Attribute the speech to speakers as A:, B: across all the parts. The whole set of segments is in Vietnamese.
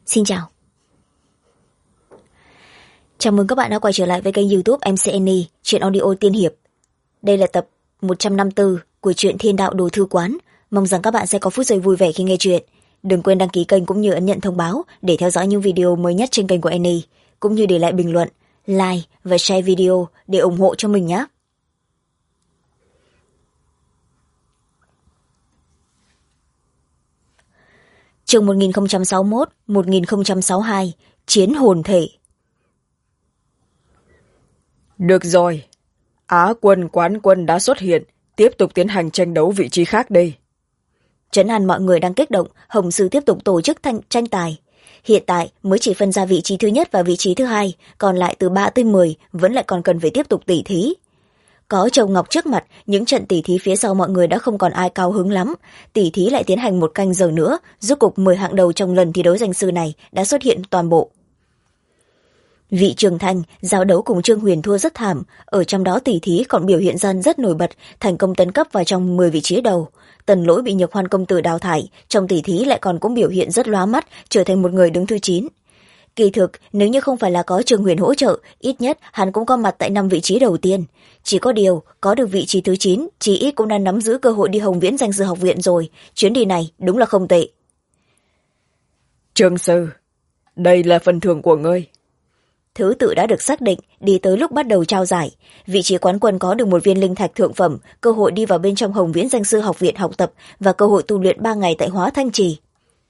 A: Xin chào. Chào mừng các bạn đã quay trở lại với kênh YouTube MCNE, truyện audio tiên hiệp. Đây là tập 154 của truyện Thiên Đạo Đồ Thư Quán. Mong rằng các bạn sẽ có phút giây vui vẻ khi nghe truyện. Đừng quên đăng ký kênh cũng như ấn nhận thông báo để theo dõi những video mới nhất trên kênh của NE, cũng như để lại bình luận, like và share video để ủng hộ cho mình nhé. Chương 1061-1062 Chiến hồn thể.
B: Được rồi, Á quân quán quân đã xuất hiện, tiếp tục tiến hành tranh đấu vị trí khác đi.
A: Trấn an mọi người đang kích động, Hồng Sư tiếp tục tổ chức tranh tài. Hiện tại mới chỉ phân ra vị trí thứ nhất và vị trí thứ hai, còn lại từ 3 tới 10 vẫn lại còn cần phải tiếp tục tỉ thí. Có Châu Ngọc trước mặt, những trận tỉ thí phía sau mọi người đã không còn ai cao hứng lắm. Tỉ thí lại tiến hành 1 canh giờ nữa, rốt cục 10 hạng đầu trong lần thi đấu danh sư này đã xuất hiện toàn bộ. Vị Trường Thanh giao đấu cùng Trương Huyền thua rất thảm, ở trong đó tỉ thí còn biểu hiện ra rất nổi bật, thành công tấn cấp vào trong 10 vị trí đầu. Tần Lỗi bị Nhược Hoan công tử đào thải, trong tỉ thí lại còn cũng biểu hiện rất lóa mắt, trở thành một người đứng thứ 9. Kỳ thực, nếu như không phải là có Trương Huyền hỗ trợ, ít nhất hắn cũng có mặt tại 5 vị trí đầu tiên. Chỉ có điều, có được vị trí thứ 9, chỉ ít cũng đang nắm giữ cơ hội đi Hồng Viễn Danh Sư Học Viện rồi. Chuyến đi này đúng là không tệ.
B: Trương Sư, đây là phần thưởng của ngươi.
A: Thứ tự đã được xác định, đi tới lúc bắt đầu trao giải. Vị trí quán quân có được 1 viên linh thạch thượng phẩm, cơ hội đi vào bên trong Hồng Viễn Danh Sư Học Viện học tập và cơ hội tu luyện 3 ngày tại Hóa Thanh Trì.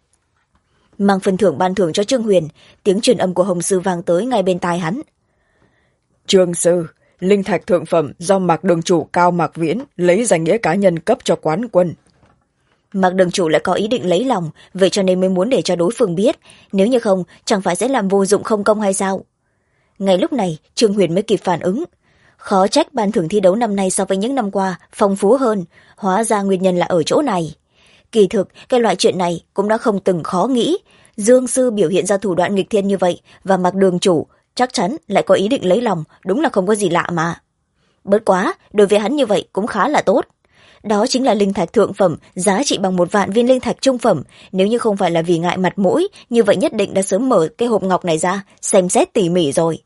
A: Mang phần thưởng ban thưởng cho Trương Huyền, tiếng truyền âm của Hồng Sư vang tới ngay bên tai hắn.
B: Trương Sư, linh thạch thượng phẩm do Mạc Đường Chủ Cao Mạc Viễn lấy danh nghĩa cá nhân cấp cho quán quân.
A: Mạc Đường Chủ lại có ý định lấy lòng, vậy cho nên mới muốn để cho đối phương biết, nếu như không chẳng phải sẽ làm vô dụng không công hay sao. Ngay lúc này Trương Huyền mới kịp phản ứng. Khó trách ban thưởng thi đấu năm nay so với những năm qua phong phú hơn, hóa ra nguyên nhân là ở chỗ này. Kỳ thực cái loại chuyện này cũng đã không từng khó nghĩ. Dương Sư biểu hiện ra thủ đoạn nghịch thiên như vậy, và Mạc Đường Chủ chắc chắn lại có ý định lấy lòng, đúng là không có gì lạ mà. Bớt quá, đối với hắn như vậy cũng khá là tốt. Đó chính là linh thạch thượng phẩm, giá trị bằng 1 vạn viên linh thạch trung phẩm. Nếu như không phải là vì ngại mặt mũi, như vậy nhất định đã sớm mở cái hộp ngọc này ra, xem xét tỉ mỉ rồi.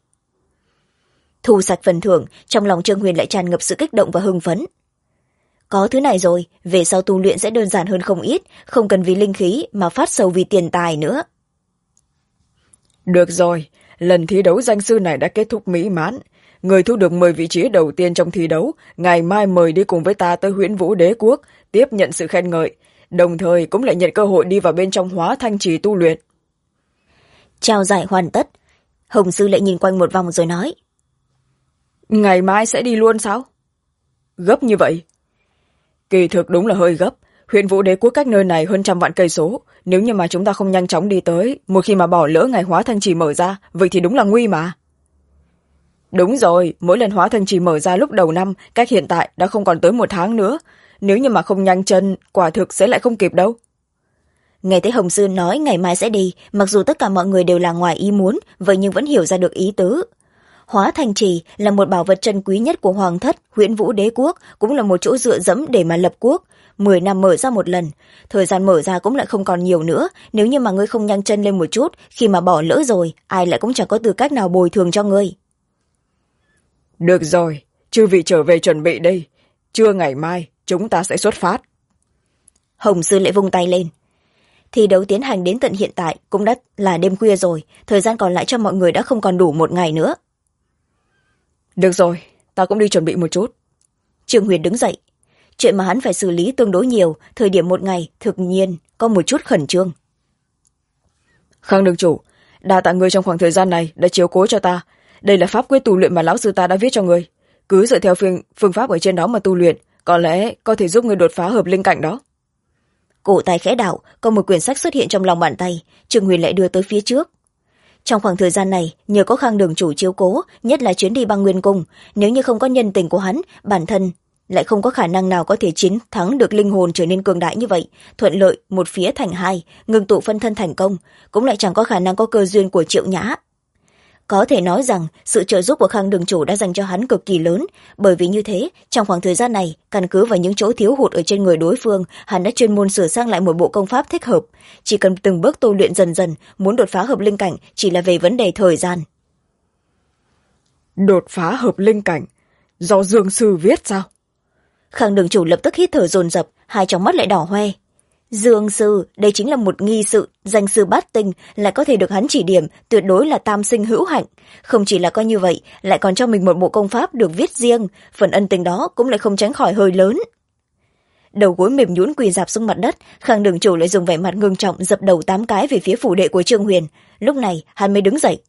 A: Thu sạch phần thưởng, trong lòng Trương Huyền lại tràn ngập sự kích động và hưng phấn. Có thứ này rồi, về sau tu luyện sẽ đơn giản hơn không ít, không cần vì linh khí mà phát sầu vì tiền tài nữa.
B: Được rồi, lần thi đấu danh sư này đã kết thúc mỹ mãn. Người thu được 10 vị trí đầu tiên trong thi đấu, ngày mai mời đi cùng với ta tới Huyễn Vũ Đế Quốc, tiếp nhận sự khen ngợi, đồng thời cũng lại nhận cơ hội đi vào bên trong Hóa Thanh Trì tu luyện.
A: Trao giải hoàn tất, Hồng Sư lại nhìn quanh một vòng rồi nói.
B: Ngày mai sẽ đi luôn sao? Gấp như vậy? Kỳ thực đúng là hơi gấp. Huyễn Vũ Đế Quốc cách nơi này hơn 100 vạn cây số. Nếu như mà chúng ta không nhanh chóng đi tới, một khi mà bỏ lỡ ngày Hóa Thanh Trì mở ra, vậy thì đúng là nguy mà. Đúng rồi, mỗi lần Hóa Thanh Trì mở ra lúc đầu năm, cách hiện tại đã không còn tới 1 tháng nữa. Nếu như mà không nhanh chân, quả thực sẽ lại không kịp đâu.
A: Nghe thấy Hồng Sư nói ngày mai sẽ đi, mặc dù tất cả mọi người đều là ngoài ý muốn, vậy nhưng vẫn hiểu ra được ý tứ. Hóa Thanh Trì là một bảo vật chân quý nhất của Hoàng thất, Huyễn Vũ Đế Quốc, cũng là một chỗ dựa dẫm để mà lập quốc. 10 năm mở ra một lần, thời gian mở ra cũng lại không còn nhiều nữa. Nếu như mà ngươi không nhanh chân lên một chút, khi mà bỏ lỡ rồi, ai lại cũng chẳng có tư cách nào bồi thường cho ngươi.
B: Được rồi, chư vị trở về chuẩn bị đi. Trưa ngày mai, chúng ta sẽ xuất phát.
A: Hồng Sư lại vung tay lên. Thi đấu tiến hành đến tận hiện tại cũng đã là đêm khuya rồi, thời gian còn lại cho mọi người đã không còn đủ 1 ngày nữa.
B: Được rồi, ta cũng đi chuẩn bị một chút.
A: Trương Huyền đứng dậy. Chuyện mà hắn phải xử lý tương đối nhiều, thời điểm 1 ngày thực nhiên có một chút khẩn trương.
B: Khang Đường Chủ, đa tạ ngươi trong khoảng thời gian này đã chiếu cố cho ta. Đây là pháp quyết tu luyện mà lão sư ta đã viết cho ngươi. Cứ dựa theo phương pháp ở trên đó mà tu luyện, có lẽ có thể giúp ngươi đột phá hợp linh cảnh đó.
A: Cổ tay khẽ đảo, có một quyển sách xuất hiện trong lòng bàn tay, Trương Huyền lại đưa tới phía trước. Trong khoảng thời gian này, nhờ có Khang Đường Chủ chiếu cố, nhất là chuyến đi băng nguyên cung, nếu như không có nhân tình của hắn, bản thân lại không có khả năng nào có thể chiến thắng được linh hồn trở nên cường đại như vậy, thuận lợi một phía thành 2, ngừng tụ phân thân thành công, cũng lại chẳng có khả năng có cơ duyên của Triệu Nhã. Có thể nói rằng sự trợ giúp của Khang đường chủ đã dành cho hắn cực kỳ lớn, bởi vì như thế trong khoảng thời gian này, căn cứ vào những chỗ thiếu hụt ở trên người đối phương, hắn đã chuyên môn sửa sang lại một bộ công pháp thích hợp. Chỉ cần từng bước tu luyện dần dần, muốn đột phá hợp linh cảnh chỉ là về vấn đề thời gian.
B: Đột phá hợp linh cảnh do Dương sư viết sao?
A: Khang đường chủ lập tức hít thở dồn dập, hai tròng mắt lại đỏ hoe. Dương sư, đây chính là một nghi sự, danh sư bát tinh, lại có thể được hắn chỉ điểm, tuyệt đối là tam sinh hữu hạnh. Không chỉ là coi như vậy, lại còn cho mình một bộ công pháp được viết riêng, phần ân tình đó cũng lại không tránh khỏi hơi lớn. Đầu gối mềm nhũn quỳ rạp xuống mặt đất, Khang đường chủ lại dùng vẻ mặt ngưng trọng dập đầu 8 cái về phía phủ đệ của Trương Huyền. Lúc này hắn mới đứng dậy.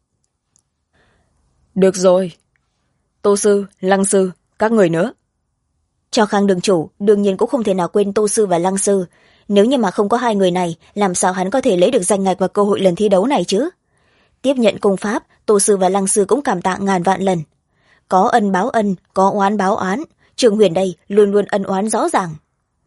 B: Được rồi. Tô sư, Lăng sư, các người nữa.
A: Cho Khang đường chủ, đương nhiên cũng không thể nào quên Tô sư và Lăng sư. Nếu như mà không có hai người này, làm sao hắn có thể lấy được danh ngạch và cơ hội lần thi đấu này chứ? Tiếp nhận công pháp, Tô sư và Lăng sư cũng cảm tạ ngàn vạn lần. Có ân báo ân, có oán báo oán. Trương Huyền đây luôn luôn ân oán rõ ràng.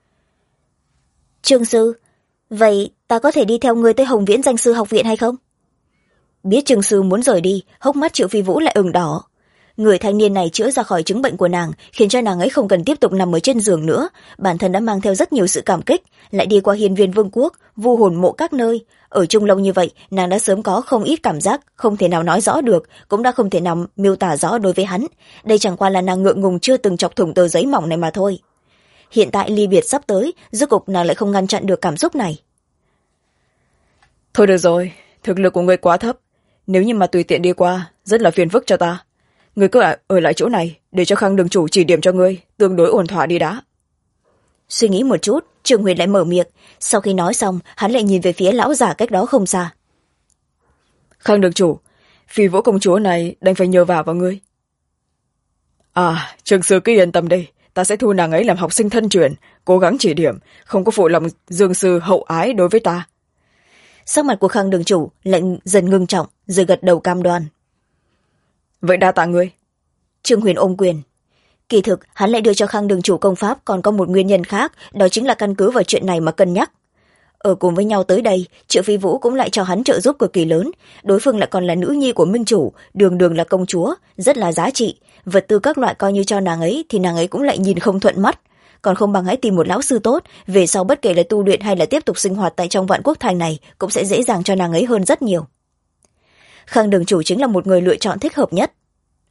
A: Trương sư, vậy ta có thể đi theo ngươi tới Hồng Viễn danh sư học viện hay không? Biết Trương sư muốn rời đi, hốc mắt Triệu Phi Vũ lại ửng đỏ. Người thanh niên này chữa ra khỏi chứng bệnh của nàng, khiến cho nàng ấy không cần tiếp tục nằm ở trên giường nữa. Bản thân đã mang theo rất nhiều sự cảm kích, lại đi qua Hiên Viên Vương quốc, vu hồn mộ các nơi. Ở chung lâu như vậy, nàng đã sớm có không ít cảm giác, không thể nào nói rõ được, cũng đã không thể nào miêu tả rõ đối với hắn. Đây chẳng qua là nàng ngượng ngùng chưa từng chọc thủng tờ giấy mỏng này mà thôi. Hiện tại ly biệt sắp tới, rốt cục nàng lại không ngăn chặn được cảm xúc này.
B: Thôi được rồi, thực lực của người quá thấp. Nếu như mà tùy tiện đi qua, rất là phiền phức cho ta. Người cứ ở lại chỗ này, để cho Khang đường chủ chỉ điểm cho ngươi, tương đối ổn thỏa đi đã.
A: Suy nghĩ một chút, Trương Huyền lại mở miệng. Sau khi nói xong, hắn lại nhìn về phía lão giả cách đó không xa.
B: Khang đường chủ, Phi Vũ công chúa này đành phải nhờ vào ngươi. Trương sư cứ yên tâm đi, ta sẽ thu nàng ấy làm học sinh thân truyền, cố gắng chỉ điểm, không có phụ lòng Dương sư hậu ái đối với ta.
A: Sắc mặt của Khang đường chủ lại dần ngưng trọng, rồi gật đầu cam đoan.
B: Vậy đa tạ ngươi.
A: Trương Huyền ôm quyền. Kỳ thực hắn lại đưa cho Khang đường chủ công pháp còn có một nguyên nhân khác, đó chính là căn cứ vào chuyện này mà cân nhắc. Ở cùng với nhau tới đây, Triệu Phi Vũ cũng lại cho hắn trợ giúp cực kỳ lớn. Đối phương lại còn là nữ nhi của minh chủ, đường đường là công chúa, rất là giá trị. Vật tư các loại coi như cho nàng ấy thì nàng ấy cũng lại nhìn không thuận mắt. Còn không bằng hãy tìm một lão sư tốt, về sau bất kể là tu luyện hay là tiếp tục sinh hoạt tại trong Vạn Quốc thành này cũng sẽ dễ dàng cho nàng ấy hơn rất nhiều. Khang đường chủ chính là một người lựa chọn thích hợp nhất.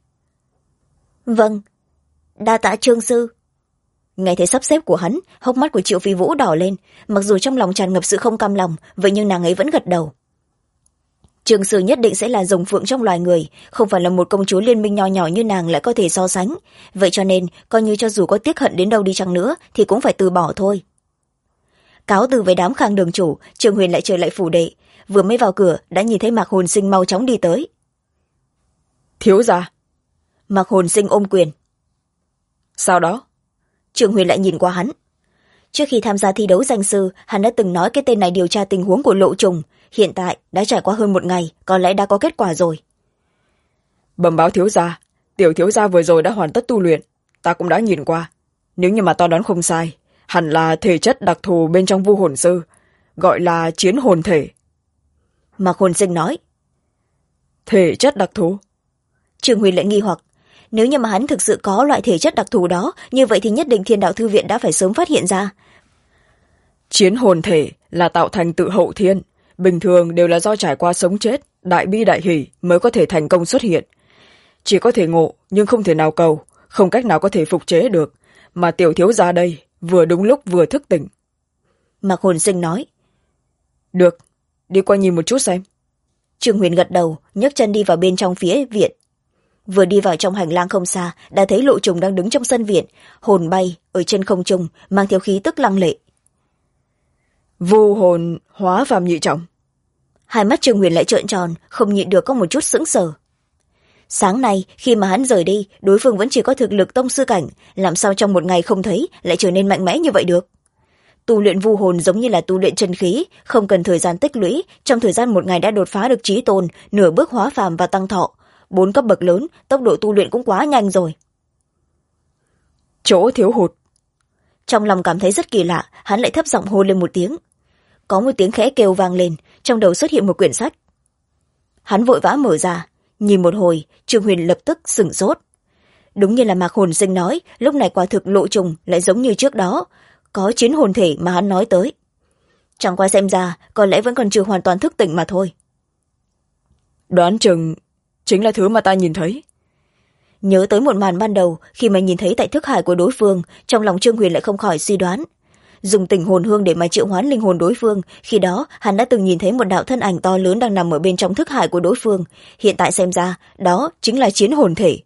A: Vâng, đa tạ Trương sư. Nghe thấy sắp xếp của hắn, hốc mắt của Triệu Phi Vũ đỏ lên, mặc dù trong lòng tràn ngập sự không cam lòng, vậy nhưng nàng ấy vẫn gật đầu. Trương sư nhất định sẽ là rồng phượng trong loài người, không phải là một công chúa liên minh nho nhỏ như nàng lại có thể so sánh, vậy cho nên coi như cho dù có tiếc hận đến đâu đi chăng nữa thì cũng phải từ bỏ thôi. Cáo từ với đám Khang đường chủ, Trương Huyền lại trở lại phủ đệ, vừa mới vào cửa đã nhìn thấy Mạc Hồn Sinh mau chóng đi tới.
B: Thiếu gia.
A: Mạc Hồn Sinh ôm quyền.
B: Sao đó?
A: Trương Huyền lại nhìn qua hắn. Trước khi tham gia thi đấu danh sư, hắn đã từng nói cái tên này điều tra tình huống của Lộ Trùng, hiện tại đã trải qua hơn 1 ngày, có lẽ đã có kết quả rồi.
B: Bẩm báo thiếu gia, tiểu thiếu gia vừa rồi đã hoàn tất tu luyện, ta cũng đã nhìn qua. Nếu như mà ta đoán không sai, hẳn là thể chất đặc thù bên trong vu hồn sư, gọi là chiến hồn thể.
A: Mạc Hồn Sinh nói.
B: Thể chất đặc thù?
A: Trương Huyền lại nghi hoặc. Nếu như mà hắn thực sự có loại thể chất đặc thù đó, như vậy thì nhất định Thiên Đạo Thư viện đã phải sớm phát hiện ra.
B: Chiến hồn thể là tạo thành tự hậu thiên, bình thường đều là do trải qua sống chết, đại bi đại hỷ mới có thể thành công xuất hiện. Chỉ có thể ngộ nhưng không thể nào cầu, không cách nào có thể phục chế được, mà tiểu thiếu gia đây vừa đúng lúc vừa thức tỉnh.
A: Mạc Hồn Sinh nói.
B: Được, đi qua nhìn một chút xem.
A: Trương Huyền gật đầu, nhấc chân đi vào bên trong phía viện. Vừa đi vào trong hành lang không xa, đã thấy Lộ Trùng đang đứng trong sân viện, hồn bay ở trên không trung, mang theo khí tức lăng lệ.
B: Vu hồn hóa phàm nhị trọng.
A: Hai mắt Trương Huyền lại trợn tròn, không nhịn được có một chút sững sờ. Sáng nay khi mà hắn rời đi, đối phương vẫn chỉ có thực lực tông sư cảnh, làm sao trong 1 ngày không thấy lại trở nên mạnh mẽ như vậy được? Tu luyện vu hồn giống như là tu luyện chân khí, không cần thời gian tích lũy, trong thời gian 1 ngày đã đột phá được chí tôn, nửa bước hóa phàm và tăng thọ. 4 cấp bậc lớn, tốc độ tu luyện cũng quá nhanh rồi.
B: Chỗ thiếu hụt.
A: Trong lòng cảm thấy rất kỳ lạ, hắn lại thấp giọng hô lên một tiếng. Có một tiếng khẽ kêu vang lên, trong đầu xuất hiện một quyển sách. Hắn vội vã mở ra, Nhìn một hồi, Trương Huyền lập tức sửng sốt. Đúng như là Mạc Hồn Sinh nói, lúc này quả thực lộ trùng lại giống như trước đó, có chiến hồn thể mà hắn nói tới. Chẳng qua xem ra, có lẽ vẫn còn chưa hoàn toàn thức tỉnh mà thôi.
B: Đoán chừng chính là thứ mà ta nhìn thấy.
A: Nhớ tới một màn ban đầu, khi mà nhìn thấy tại thức hải của đối phương, trong lòng Trương Huyền lại không khỏi suy đoán. Dùng tình hồn hương để mà triệu hoán linh hồn đối phương, khi đó hắn đã từng nhìn thấy một đạo thân ảnh to lớn đang nằm ở bên trong thức hải của đối phương. Hiện tại xem ra, đó chính là chiến hồn thể.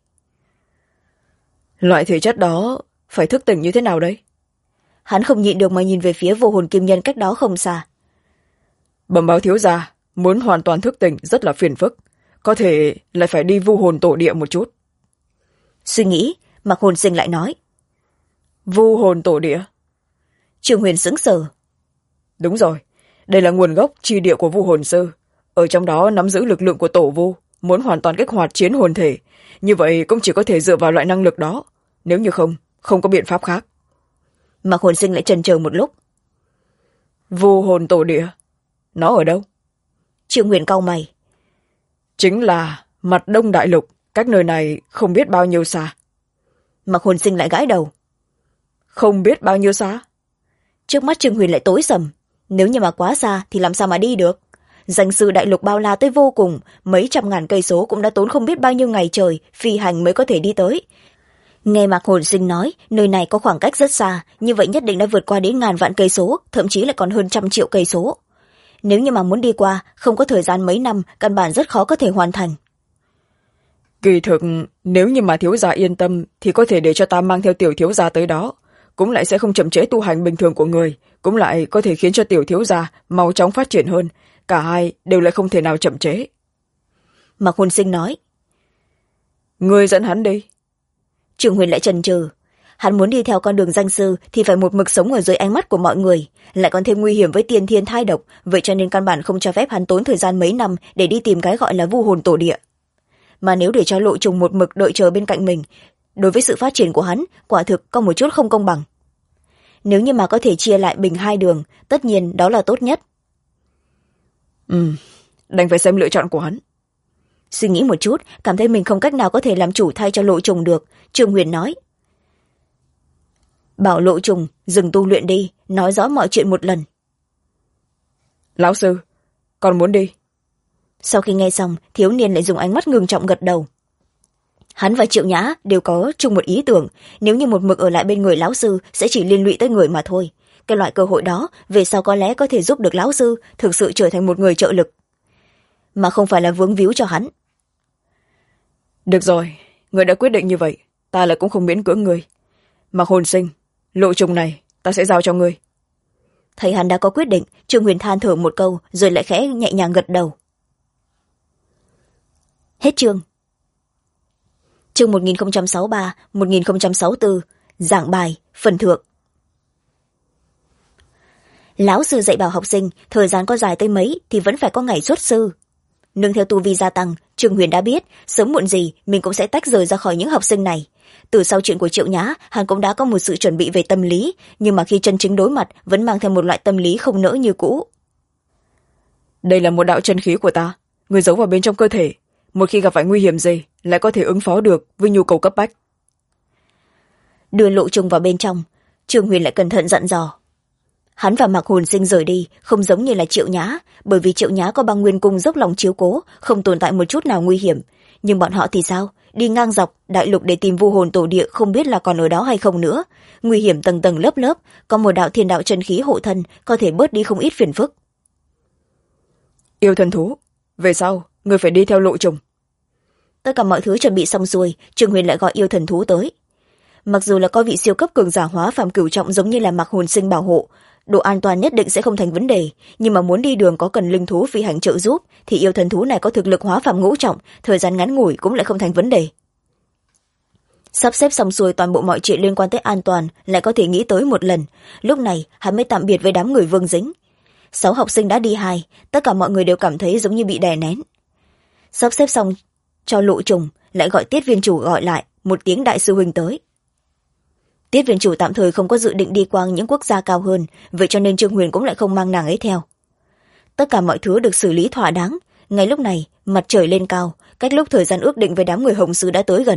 B: Loại thể chất đó phải thức tỉnh như thế nào đấy?
A: Hắn không nhịn được mà nhìn về phía vô hồn kim nhân cách đó không xa.
B: Bẩm báo thiếu gia, muốn hoàn toàn thức tỉnh rất là phiền phức, có thể lại phải đi vu hồn tổ địa một chút.
A: Suy nghĩ, Mạc Hồn Sinh lại nói.
B: Vu hồn tổ địa?
A: Trương Huyền sững sờ.
B: Đúng rồi, đây là nguồn gốc chi địa của vu hồn sư, ở trong đó nắm giữ lực lượng của tổ vu, muốn hoàn toàn kích hoạt chiến hồn thể, như vậy cũng chỉ có thể dựa vào loại năng lực đó, nếu như không có biện pháp khác.
A: Mạc Hồn Sinh lại chần chờ một lúc.
B: Vu hồn tổ địa, nó ở đâu?
A: Trương Huyền cau mày.
B: Chính là mặt đông đại lục, cách nơi này không biết bao nhiêu xa.
A: Mạc Hồn Sinh lại gãi đầu.
B: Không biết bao nhiêu xa?
A: Trước mắt Trương Huyền lại tối sầm. Nếu như mà quá xa thì làm sao mà đi được? Danh sư đại lục bao la tới vô cùng, mấy trăm ngàn cây số cũng đã tốn không biết bao nhiêu ngày trời phi hành mới có thể đi tới. Nghe Mạc Hồn Sinh nói nơi này có khoảng cách rất xa, như vậy nhất định đã vượt qua đến ngàn vạn cây số, thậm chí là còn hơn 100 triệu cây số. Nếu như mà muốn đi qua, không có thời gian mấy năm, căn bản rất khó có thể hoàn thành.
B: Kỳ thực, nếu như mà thiếu gia yên tâm thì có thể để cho ta mang theo tiểu thiếu gia tới đó, cũng lại sẽ không chậm trễ tu hành bình thường của người, cũng lại có thể khiến cho tiểu thiếu gia mau chóng phát triển hơn, cả hai đều lại không thể nào chậm trễ.
A: Mạc Hồn Sinh nói.
B: Người dẫn hắn đi.
A: Trương Huyền lại chần chừ. Hắn muốn đi theo con đường danh sư thì phải một mực sống ở dưới ánh mắt của mọi người, lại còn thêm nguy hiểm với tiên thiên thai độc, vậy cho nên căn bản không cho phép hắn tốn thời gian mấy năm để đi tìm cái gọi là vu hồn tổ địa. Mà nếu để cho lộ trùng một mực đợi chờ bên cạnh mình, đối với sự phát triển của hắn quả thực có một chút không công bằng. Nếu như mà có thể chia lại bình hai đường, tất nhiên đó là tốt nhất.
B: Đành phải xem lựa chọn của hắn.
A: Suy nghĩ một chút, cảm thấy mình không cách nào có thể làm chủ thay cho lộ trùng được, Trương Huyền nói. Bảo lộ trùng dừng tu luyện đi, nói rõ mọi chuyện một lần.
B: Lão sư, con muốn đi.
A: Sau khi nghe xong, thiếu niên lại dùng ánh mắt ngưng trọng gật đầu. Hắn và Triệu Nhã đều có chung một ý tưởng, nếu như một mực ở lại bên người lão sư sẽ chỉ liên lụy tới người mà thôi. Cái loại cơ hội đó về sau có lẽ có thể giúp được lão sư thực sự trở thành một người trợ lực, mà không phải là vướng víu cho hắn.
B: Được rồi, người đã quyết định như vậy, ta lại cũng không miễn cưỡng người. Mạc Hồn Sinh, lộ trùng này ta sẽ giao cho ngươi.
A: Thấy hắn đã có quyết định, Trương Huyền than thở một câu rồi lại khẽ nhẹ nhàng gật đầu. Hết chương. Chương 1063-1064, giảng bài, phần thượng. Lão sư dạy bảo học sinh, thời gian có dài tới mấy thì vẫn phải có ngày xuất sư. Nương theo tu vi gia tăng, Trương Huyền đã biết, sớm muộn gì mình cũng sẽ tách rời ra khỏi những học sinh này. Từ sau chuyện của Triệu Nhã, hắn cũng đã có một sự chuẩn bị về tâm lý, nhưng mà khi chân chính đối mặt vẫn mang theo một loại tâm lý không nỡ như cũ.
B: Đây là một đạo chân khí của ta, người giấu vào bên trong cơ thể, một khi gặp phải nguy hiểm gì lại có thể ứng phó được với nhu cầu cấp bách.
A: Đưa lộ trùng vào bên trong, Trương Huyền lại cẩn thận dặn dò. Hắn và Mạc Hồn Sinh rời đi không giống như là Triệu Nhã, bởi vì Triệu Nhã có băng nguyên cung dốc lòng chiếu cố, không tồn tại một chút nào nguy hiểm. Nhưng bọn họ thì sao? Đi ngang dọc đại lục để tìm vu hồn tổ địa, không biết là còn ở đó hay không nữa. Nguy hiểm tầng tầng lớp lớp, có một đạo thiên đạo chân khí hộ thân có thể bớt đi không ít phiền phức.
B: Yêu thần thú, về sau người phải đi theo lộ trùng.
A: Tất cả mọi thứ chuẩn bị xong xuôi, Trương Huyền lại gọi yêu thần thú tới. Mặc dù là có vị siêu cấp cường giả hóa phàm cửu trọng giống như là Mạc Hồn Sinh bảo hộ, độ an toàn nhất định sẽ không thành vấn đề, nhưng mà muốn đi đường có cần linh thú phi hành trợ giúp thì yêu thần thú này có thực lực hóa phàm ngũ trọng, thời gian ngắn ngủi cũng lại không thành vấn đề. Sắp xếp xong xuôi toàn bộ mọi chuyện liên quan tới an toàn lại có thể nghĩ tới một lần, lúc này hắn mới tạm biệt với đám người Vương Dính. 6 học sinh đã đi 2, tất cả mọi người đều cảm thấy giống như bị đè nén. Sắp xếp xong cho lộ trùng, lại gọi Tiết viên chủ gọi lại, một tiếng đại sư huynh tới. Tiết viên chủ tạm thời không có dự định đi qua những quốc gia cao hơn, vậy cho nên Trương Huyền cũng lại không mang nàng ấy theo. Tất cả mọi thứ được xử lý thỏa đáng. Ngay lúc này mặt trời lên cao, cách lúc thời gian ước định với đám người Hồng Sư đã tới gần.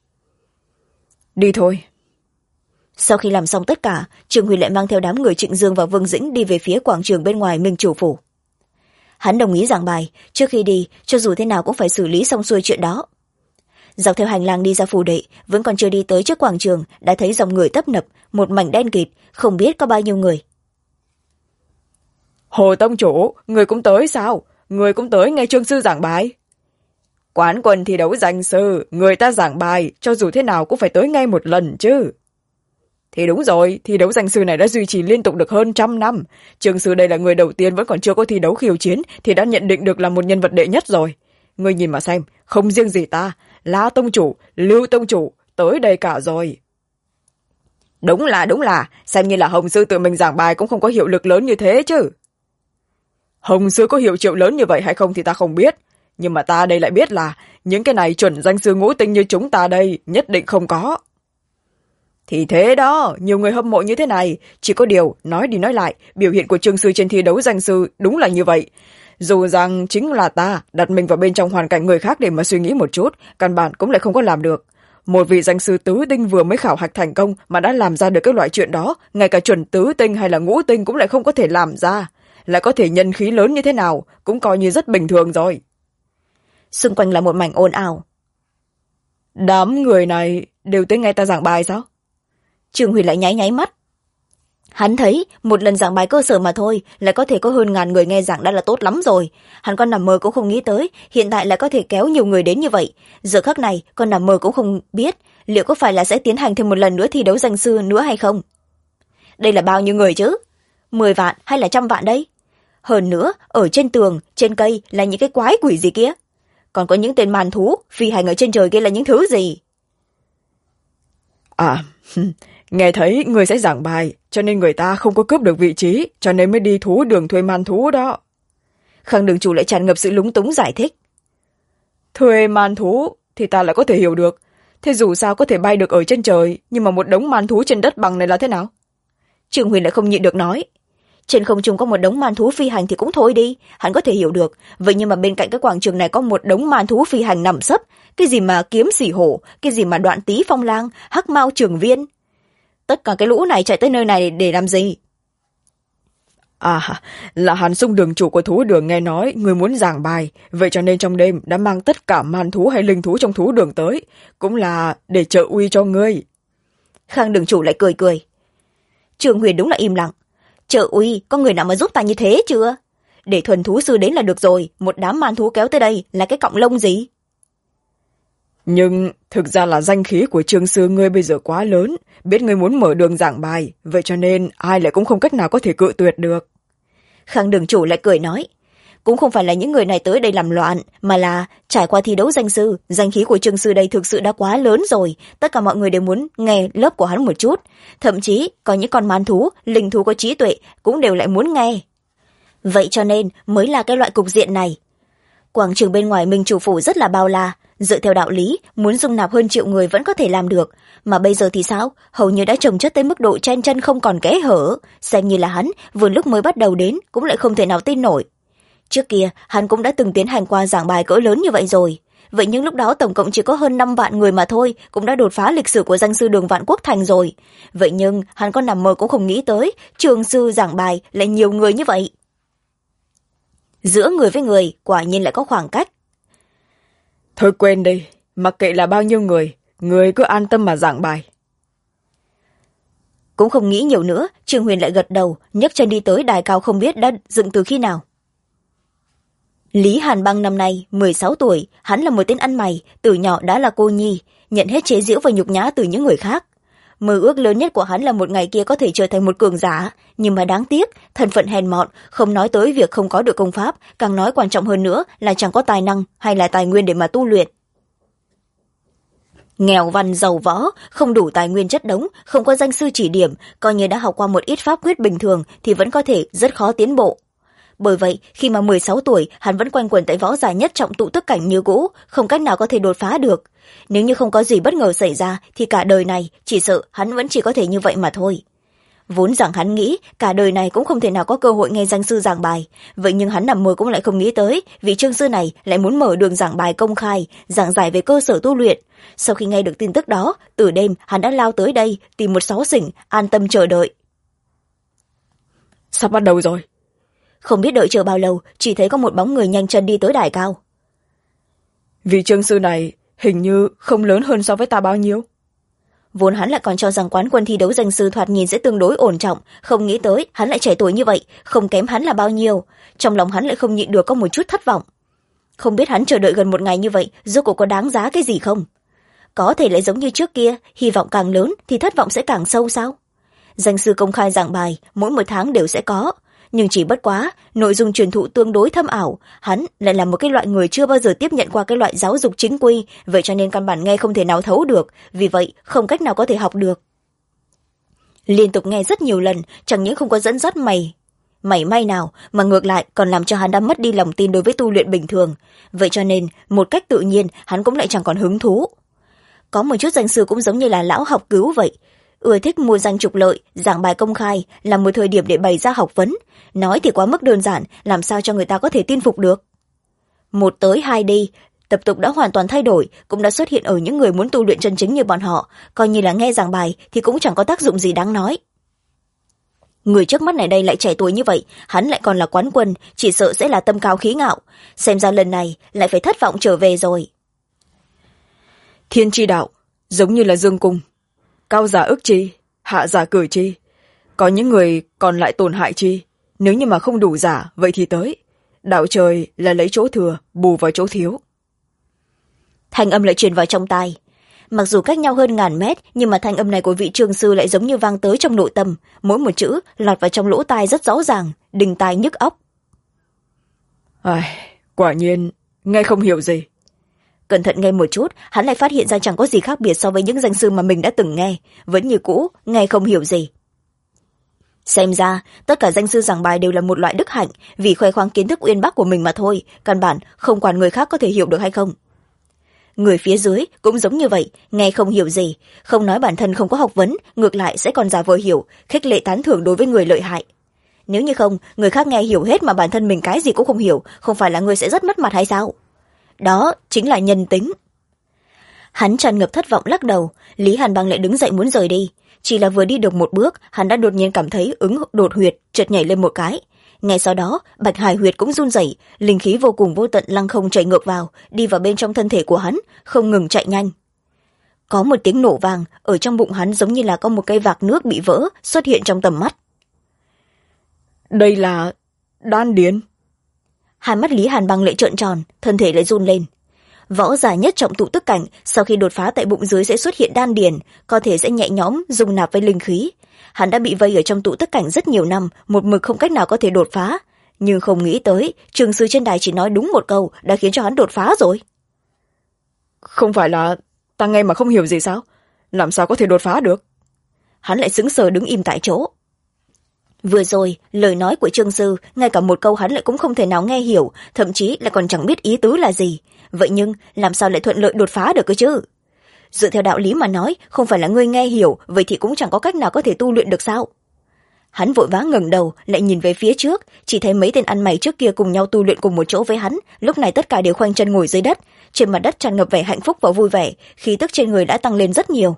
B: Đi thôi.
A: Sau khi làm xong tất cả, Trương Huyền lại mang theo đám người Trịnh Dương và Vương Dĩnh đi về phía quảng trường bên ngoài Minh Chủ phủ. Hắn đồng ý giảng bài, trước khi đi, cho dù thế nào cũng phải xử lý xong xuôi chuyện đó. Dọc theo hành lang đi ra phủ đệ, vẫn còn chưa đi tới trước quảng trường, đã thấy dòng người tấp nập, một mảnh đen kịt, không biết có bao nhiêu người.
B: Hồ tông chủ, người cũng tới sao? Người cũng tới nghe Trương sư giảng bài. Quán quân thi đấu danh sư, người ta giảng bài, cho dù thế nào cũng phải tới ngay một lần chứ. Thì đúng rồi, thi đấu danh sư này đã duy trì liên tục được hơn 100 năm. Trương sư đây là người đầu tiên vẫn còn chưa có thi đấu khiêu chiến thì đã nhận định được là một nhân vật đệ nhất rồi. Người nhìn mà xem, không riêng gì ta, La tông chủ, Lưu tông chủ, tới đây cả rồi. Đúng là, xem như là Hồng sư tự mình giảng bài cũng không có hiệu lực lớn như thế chứ. Hồng sư có hiệu triệu lớn như vậy hay không thì ta không biết. Nhưng mà ta đây lại biết là những cái này chuẩn danh sư ngũ tinh như chúng ta đây nhất định không có. Thì thế đó, nhiều người hâm mộ như thế này, chỉ có điều, nói đi nói lại, biểu hiện của Trương sư trên thi đấu danh sư đúng là như vậy. Dù rằng chính là ta đặt mình vào bên trong hoàn cảnh người khác để mà suy nghĩ một chút, căn bản cũng lại không có làm được. Một vị danh sư tứ tinh vừa mới khảo hạch thành công mà đã làm ra được cái loại chuyện đó, ngay cả chuẩn tứ tinh hay là ngũ tinh cũng lại không có thể làm ra. Lại có thể nhân khí lớn như thế nào, cũng coi như rất bình thường rồi.
A: Xung quanh là một mảnh ồn ào.
B: Đám người này đều tới nghe ta giảng bài sao?
A: Trương Huyền lại nháy mắt. Hắn thấy một lần giảng bài cơ sở mà thôi lại có thể có hơn 1000 người nghe giảng đã là tốt lắm rồi. Hắn còn nằm mơ cũng không nghĩ tới hiện tại lại có thể kéo nhiều người đến như vậy. Giờ khắc này con nằm mơ cũng không biết liệu có phải là sẽ tiến hành thêm một lần nữa thi đấu danh sư nữa hay không. Đây là bao nhiêu người chứ? 10 vạn hay là 100 vạn đấy? Hơn nữa ở trên tường, trên cây là những cái quái quỷ gì kia? Còn có những tên màn thú phi hành ở trên trời kia là những thứ gì?
B: À, nghe thấy người sẽ giảng bài, cho nên người ta không có cướp được vị trí, cho nên mới đi thú đường thuê man thú đó.
A: Khang đường chủ lại tràn ngập sự lúng túng giải thích.
B: Thuê man thú thì ta lại có thể hiểu được. Thế dù sao có thể bay được ở trên trời, nhưng mà một đống man thú trên đất bằng này là thế nào?
A: Trương Huyền lại không nhịn được nói. Trên không trung có một đống man thú phi hành thì cũng thôi đi, hắn có thể hiểu được. Vậy nhưng mà bên cạnh cái quảng trường này có một đống man thú phi hành nằm sấp. Cái gì mà kiếm xỉ hổ, cái gì mà đoạn tý phong lang, hắc mao trường viên. Tất cả cái lũ này chạy tới nơi này để làm gì?
B: À, là Hàn Sung đường chủ của thú đường nghe nói người muốn giảng bài, vậy cho nên trong đêm đã mang tất cả man thú hay linh thú trong thú đường tới, cũng là để trợ uy cho ngươi.
A: Khang đường chủ lại cười cười. Trương Huyền đúng là im lặng. Trợ uy, có người nào mà giúp ta như thế chưa? Để thuần thú sư đến là được rồi, một đám man thú kéo tới đây là cái cọng lông gì?
B: Nhưng thực ra là danh khí của Trương sư ngươi bây giờ quá lớn, biết ngươi muốn mở đường giảng bài, vậy cho nên ai lại cũng không cách nào có thể cự tuyệt được.
A: Khang đường chủ lại cười nói. Cũng không phải là những người này tới đây làm loạn, mà là trải qua thi đấu danh sư, danh khí của Trương sư đây thực sự đã quá lớn rồi, tất cả mọi người đều muốn nghe lớp của hắn một chút, thậm chí có những con man thú, linh thú có trí tuệ cũng đều lại muốn nghe. Vậy cho nên mới là cái loại cục diện này. Quảng trường bên ngoài Minh Chủ phủ rất là bao la, dựa theo đạo lý muốn dung nạp hơn 1 triệu người vẫn có thể làm được, mà bây giờ thì sao? Hầu như đã chồng chất tới mức độ chen chân không còn kẽ hở, xem như là hắn vừa lúc mới bắt đầu đến cũng lại không thể nào tin nổi. Trước kia hắn cũng đã từng tiến hành qua giảng bài cỡ lớn như vậy rồi, vậy nhưng lúc đó tổng cộng chỉ có hơn 5 vạn người mà thôi, cũng đã đột phá lịch sử của danh sư đường Vạn Quốc Thành rồi. Vậy nhưng hắn có nằm mơ cũng không nghĩ tới trường sư giảng bài lại nhiều người như vậy. Giữa người với người quả nhiên lại có khoảng cách.
B: Thôi quên đi, mặc kệ là bao nhiêu người cứ an tâm mà giảng bài.
A: Cũng không nghĩ nhiều nữa, Trương Huyền lại gật đầu, nhấc chân đi tới đài cao không biết đã dựng từ khi nào. Lý Hàn Băng năm nay 16 tuổi, hắn là một tên ăn mày, từ nhỏ đã là cô nhi, nhận hết chế giễu và nhục nhã từ những người khác. Mơ ước lớn nhất của hắn là một ngày kia có thể trở thành một cường giả, nhưng mà đáng tiếc, thân phận hèn mọn, không nói tới việc không có được công pháp, càng nói quan trọng hơn nữa là chẳng có tài năng hay là tài nguyên để mà tu luyện. Nghèo văn giàu võ, không đủ tài nguyên chất đống, không có danh sư chỉ điểm, coi như đã học qua một ít pháp quyết bình thường thì vẫn có thể rất khó tiến bộ. Bởi vậy, khi mà 16 tuổi, hắn vẫn quanh quẩn tại võ giả nhất trọng tụ tức cảnh như cũ, không cách nào có thể đột phá được. Nếu như không có gì bất ngờ xảy ra, thì cả đời này, chỉ sợ hắn vẫn chỉ có thể như vậy mà thôi. Vốn rằng hắn nghĩ cả đời này cũng không thể nào có cơ hội nghe danh sư giảng bài, vậy nhưng hắn nằm mơ cũng lại không nghĩ tới vị trương sư này lại muốn mở đường giảng bài công khai, giảng giải về cơ sở tu luyện. Sau khi nghe được tin tức đó, từ đêm hắn đã lao tới đây tìm một xó xỉnh an tâm chờ đợi.
B: Sắp bắt đầu rồi.
A: Không biết đợi chờ bao lâu, chỉ thấy có một bóng người nhanh chân đi tới đài cao.
B: Vị trương sư này hình như không lớn hơn so với ta bao nhiêu.
A: Vốn hắn lại còn cho rằng quán quân thi đấu danh sư thoạt nhìn sẽ tương đối ổn trọng, không nghĩ tới hắn lại trẻ tuổi như vậy, không kém hắn là bao nhiêu. Trong lòng hắn lại không nhịn được có một chút thất vọng. Không biết hắn chờ đợi gần một ngày như vậy rốt cuộc có đáng giá cái gì không? Có thể lại giống như trước kia, hy vọng càng lớn thì thất vọng sẽ càng sâu sao? Danh sư công khai giảng bài mỗi một tháng đều sẽ có, nhưng chỉ bất quá nội dung truyền thụ tương đối thâm ảo, hắn lại là một cái loại người chưa bao giờ tiếp nhận qua cái loại giáo dục chính quy, vậy cho nên căn bản nghe không thể nào thấu được, vì vậy không cách nào có thể học được. Liên tục nghe rất nhiều lần, chẳng những không có dẫn dắt mảy may nào, mà ngược lại còn làm cho hắn đã mất đi lòng tin đối với tu luyện bình thường, vậy cho nên một cách tự nhiên hắn cũng lại chẳng còn hứng thú. Có một chút danh sư cũng giống như là lão học cứu vậy, ưa thích mua danh trục lợi, giảng bài công khai là một thời điểm để bày ra học vấn, nói thì quá mức đơn giản, làm sao cho người ta có thể tin phục được. Một tới hai đi, tập tục đã hoàn toàn thay đổi, cũng đã xuất hiện ở những người muốn tu luyện chân chính như bọn họ, coi như là nghe giảng bài thì cũng chẳng có tác dụng gì đáng nói. Người trước mắt này đây lại trẻ tuổi như vậy, hắn lại còn là quán quân, chỉ sợ sẽ là tâm cao khí ngạo, xem ra lần này lại phải thất vọng trở về rồi.
B: Thiên tri đạo giống như là dương cung, cao giả ức chi, hạ giả cử chi, có những người còn lại tổn hại chi, nếu như mà không đủ giả vậy thì tới, đạo trời là lấy chỗ thừa bù vào chỗ thiếu.
A: Thanh âm lại truyền vào trong tai, mặc dù cách nhau hơn ngàn mét, nhưng mà thanh âm này của vị trương sư lại giống như vang tới trong nội tâm, mỗi một chữ lọt vào trong lỗ tai rất rõ ràng, đinh tai nhức óc.
B: Quả nhiên nghe không hiểu gì.
A: Cẩn thận nghe một chút, hắn lại phát hiện ra chẳng có gì khác biệt so với những danh sư mà mình đã từng nghe, vẫn như cũ, nghe không hiểu gì. Xem ra, tất cả danh sư giảng bài đều là một loại đức hạnh, vì khoe khoang kiến thức uyên bác của mình mà thôi, căn bản không quản người khác có thể hiểu được hay không. Người phía dưới cũng giống như vậy, nghe không hiểu gì, không nói bản thân không có học vấn, ngược lại sẽ còn giả vờ hiểu, khích lệ tán thưởng đối với người lợi hại. Nếu như không, người khác nghe hiểu hết mà bản thân mình cái gì cũng không hiểu, không phải là người sẽ rất mất mặt hay sao? Đó chính là nhân tính. Hắn tràn ngập thất vọng lắc đầu, Lý Hàn Băng lại đứng dậy muốn rời đi. Chỉ là vừa đi được một bước, hắn đã đột nhiên cảm thấy ứng đột huyệt, chợt nhảy lên một cái. Ngay sau đó, bạch hải huyệt cũng run rẩy, linh khí vô cùng vô tận lăng không chạy ngược vào, đi vào bên trong thân thể của hắn, không ngừng chạy nhanh. Có một tiếng nổ vang, ở trong bụng hắn giống như là có một cây vạc nước bị vỡ xuất hiện trong tầm mắt.
B: Đây là đan điền.
A: Hai mắt Lý Hàn Băng lại trợn tròn, thân thể lại run lên. Võ giả nhất trọng tụ tức cảnh, sau khi đột phá tại bụng dưới sẽ xuất hiện đan điền, có thể sẽ nhẹ nhõm dung nạp với linh khí. Hắn đã bị vây ở trong tụ tức cảnh rất nhiều năm, một mực không cách nào có thể đột phá, nhưng không nghĩ tới trường sư trên đài chỉ nói đúng một câu đã khiến cho hắn đột phá rồi.
B: Không phải là ta nghe mà không hiểu gì sao? Làm sao có thể đột phá được?
A: Hắn lại sững sờ đứng im tại chỗ. Vừa rồi lời nói của trương sư, ngay cả một câu hắn lại cũng không thể nào nghe hiểu, thậm chí lại còn chẳng biết ý tứ là gì. Vậy nhưng làm sao lại thuận lợi đột phá được cơ chứ? Dựa theo đạo lý mà nói, không phải là ngươi nghe hiểu, vậy thì cũng chẳng có cách nào có thể tu luyện được sao? Hắn vội vã ngẩng đầu lại nhìn về phía trước, chỉ thấy mấy tên ăn mày trước kia cùng nhau tu luyện cùng một chỗ với hắn, lúc này tất cả đều khoanh chân ngồi dưới đất, trên mặt đất tràn ngập vẻ hạnh phúc và vui vẻ, khí tức trên người đã tăng lên rất nhiều.